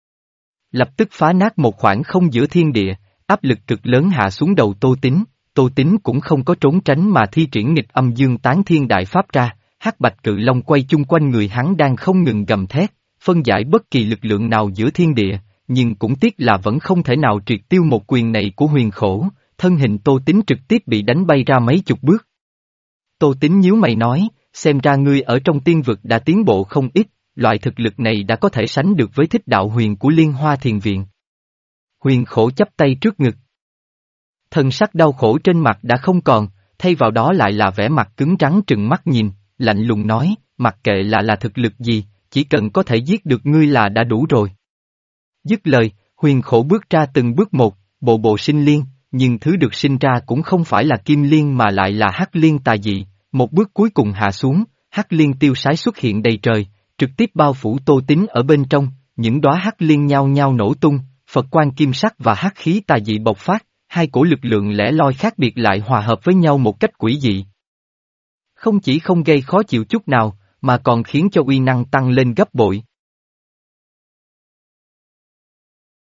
Lập tức phá nát một khoảng không giữa thiên địa, áp lực cực lớn hạ xuống đầu Tô Tín, Tô Tín cũng không có trốn tránh mà thi triển nghịch âm dương tán thiên đại pháp ra, hắc bạch cự long quay chung quanh người hắn đang không ngừng gầm thét, phân giải bất kỳ lực lượng nào giữa thiên địa, nhưng cũng tiếc là vẫn không thể nào triệt tiêu một quyền này của Huyền Khổ, thân hình Tô Tín trực tiếp bị đánh bay ra mấy chục bước. Tô Tín nhíu mày nói, xem ra ngươi ở trong tiên vực đã tiến bộ không ít, loại thực lực này đã có thể sánh được với Thích Đạo Huyền của Liên Hoa Thiền Viện. Huyền Khổ chắp tay trước ngực. Thần sắc đau khổ trên mặt đã không còn, thay vào đó lại là vẻ mặt cứng rắn trừng mắt nhìn, lạnh lùng nói, mặc kệ là là thực lực gì, chỉ cần có thể giết được ngươi là đã đủ rồi. Dứt lời, huyền khổ bước ra từng bước một, bộ bộ sinh liên, nhưng thứ được sinh ra cũng không phải là kim liên mà lại là hắc liên tà dị, một bước cuối cùng hạ xuống, hắc liên tiêu sái xuất hiện đầy trời, trực tiếp bao phủ Tô Tín ở bên trong, những đóa hắc liên nhao nhao nổ tung, Phật quan kim sắc và hắc khí tà dị bộc phát, hai cổ lực lượng lẻ loi khác biệt lại hòa hợp với nhau một cách quỷ dị. Không chỉ không gây khó chịu chút nào, mà còn khiến cho uy năng tăng lên gấp bội.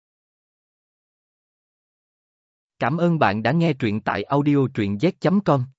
Cảm ơn bạn đã nghe truyện tại audio truyện z chấm com.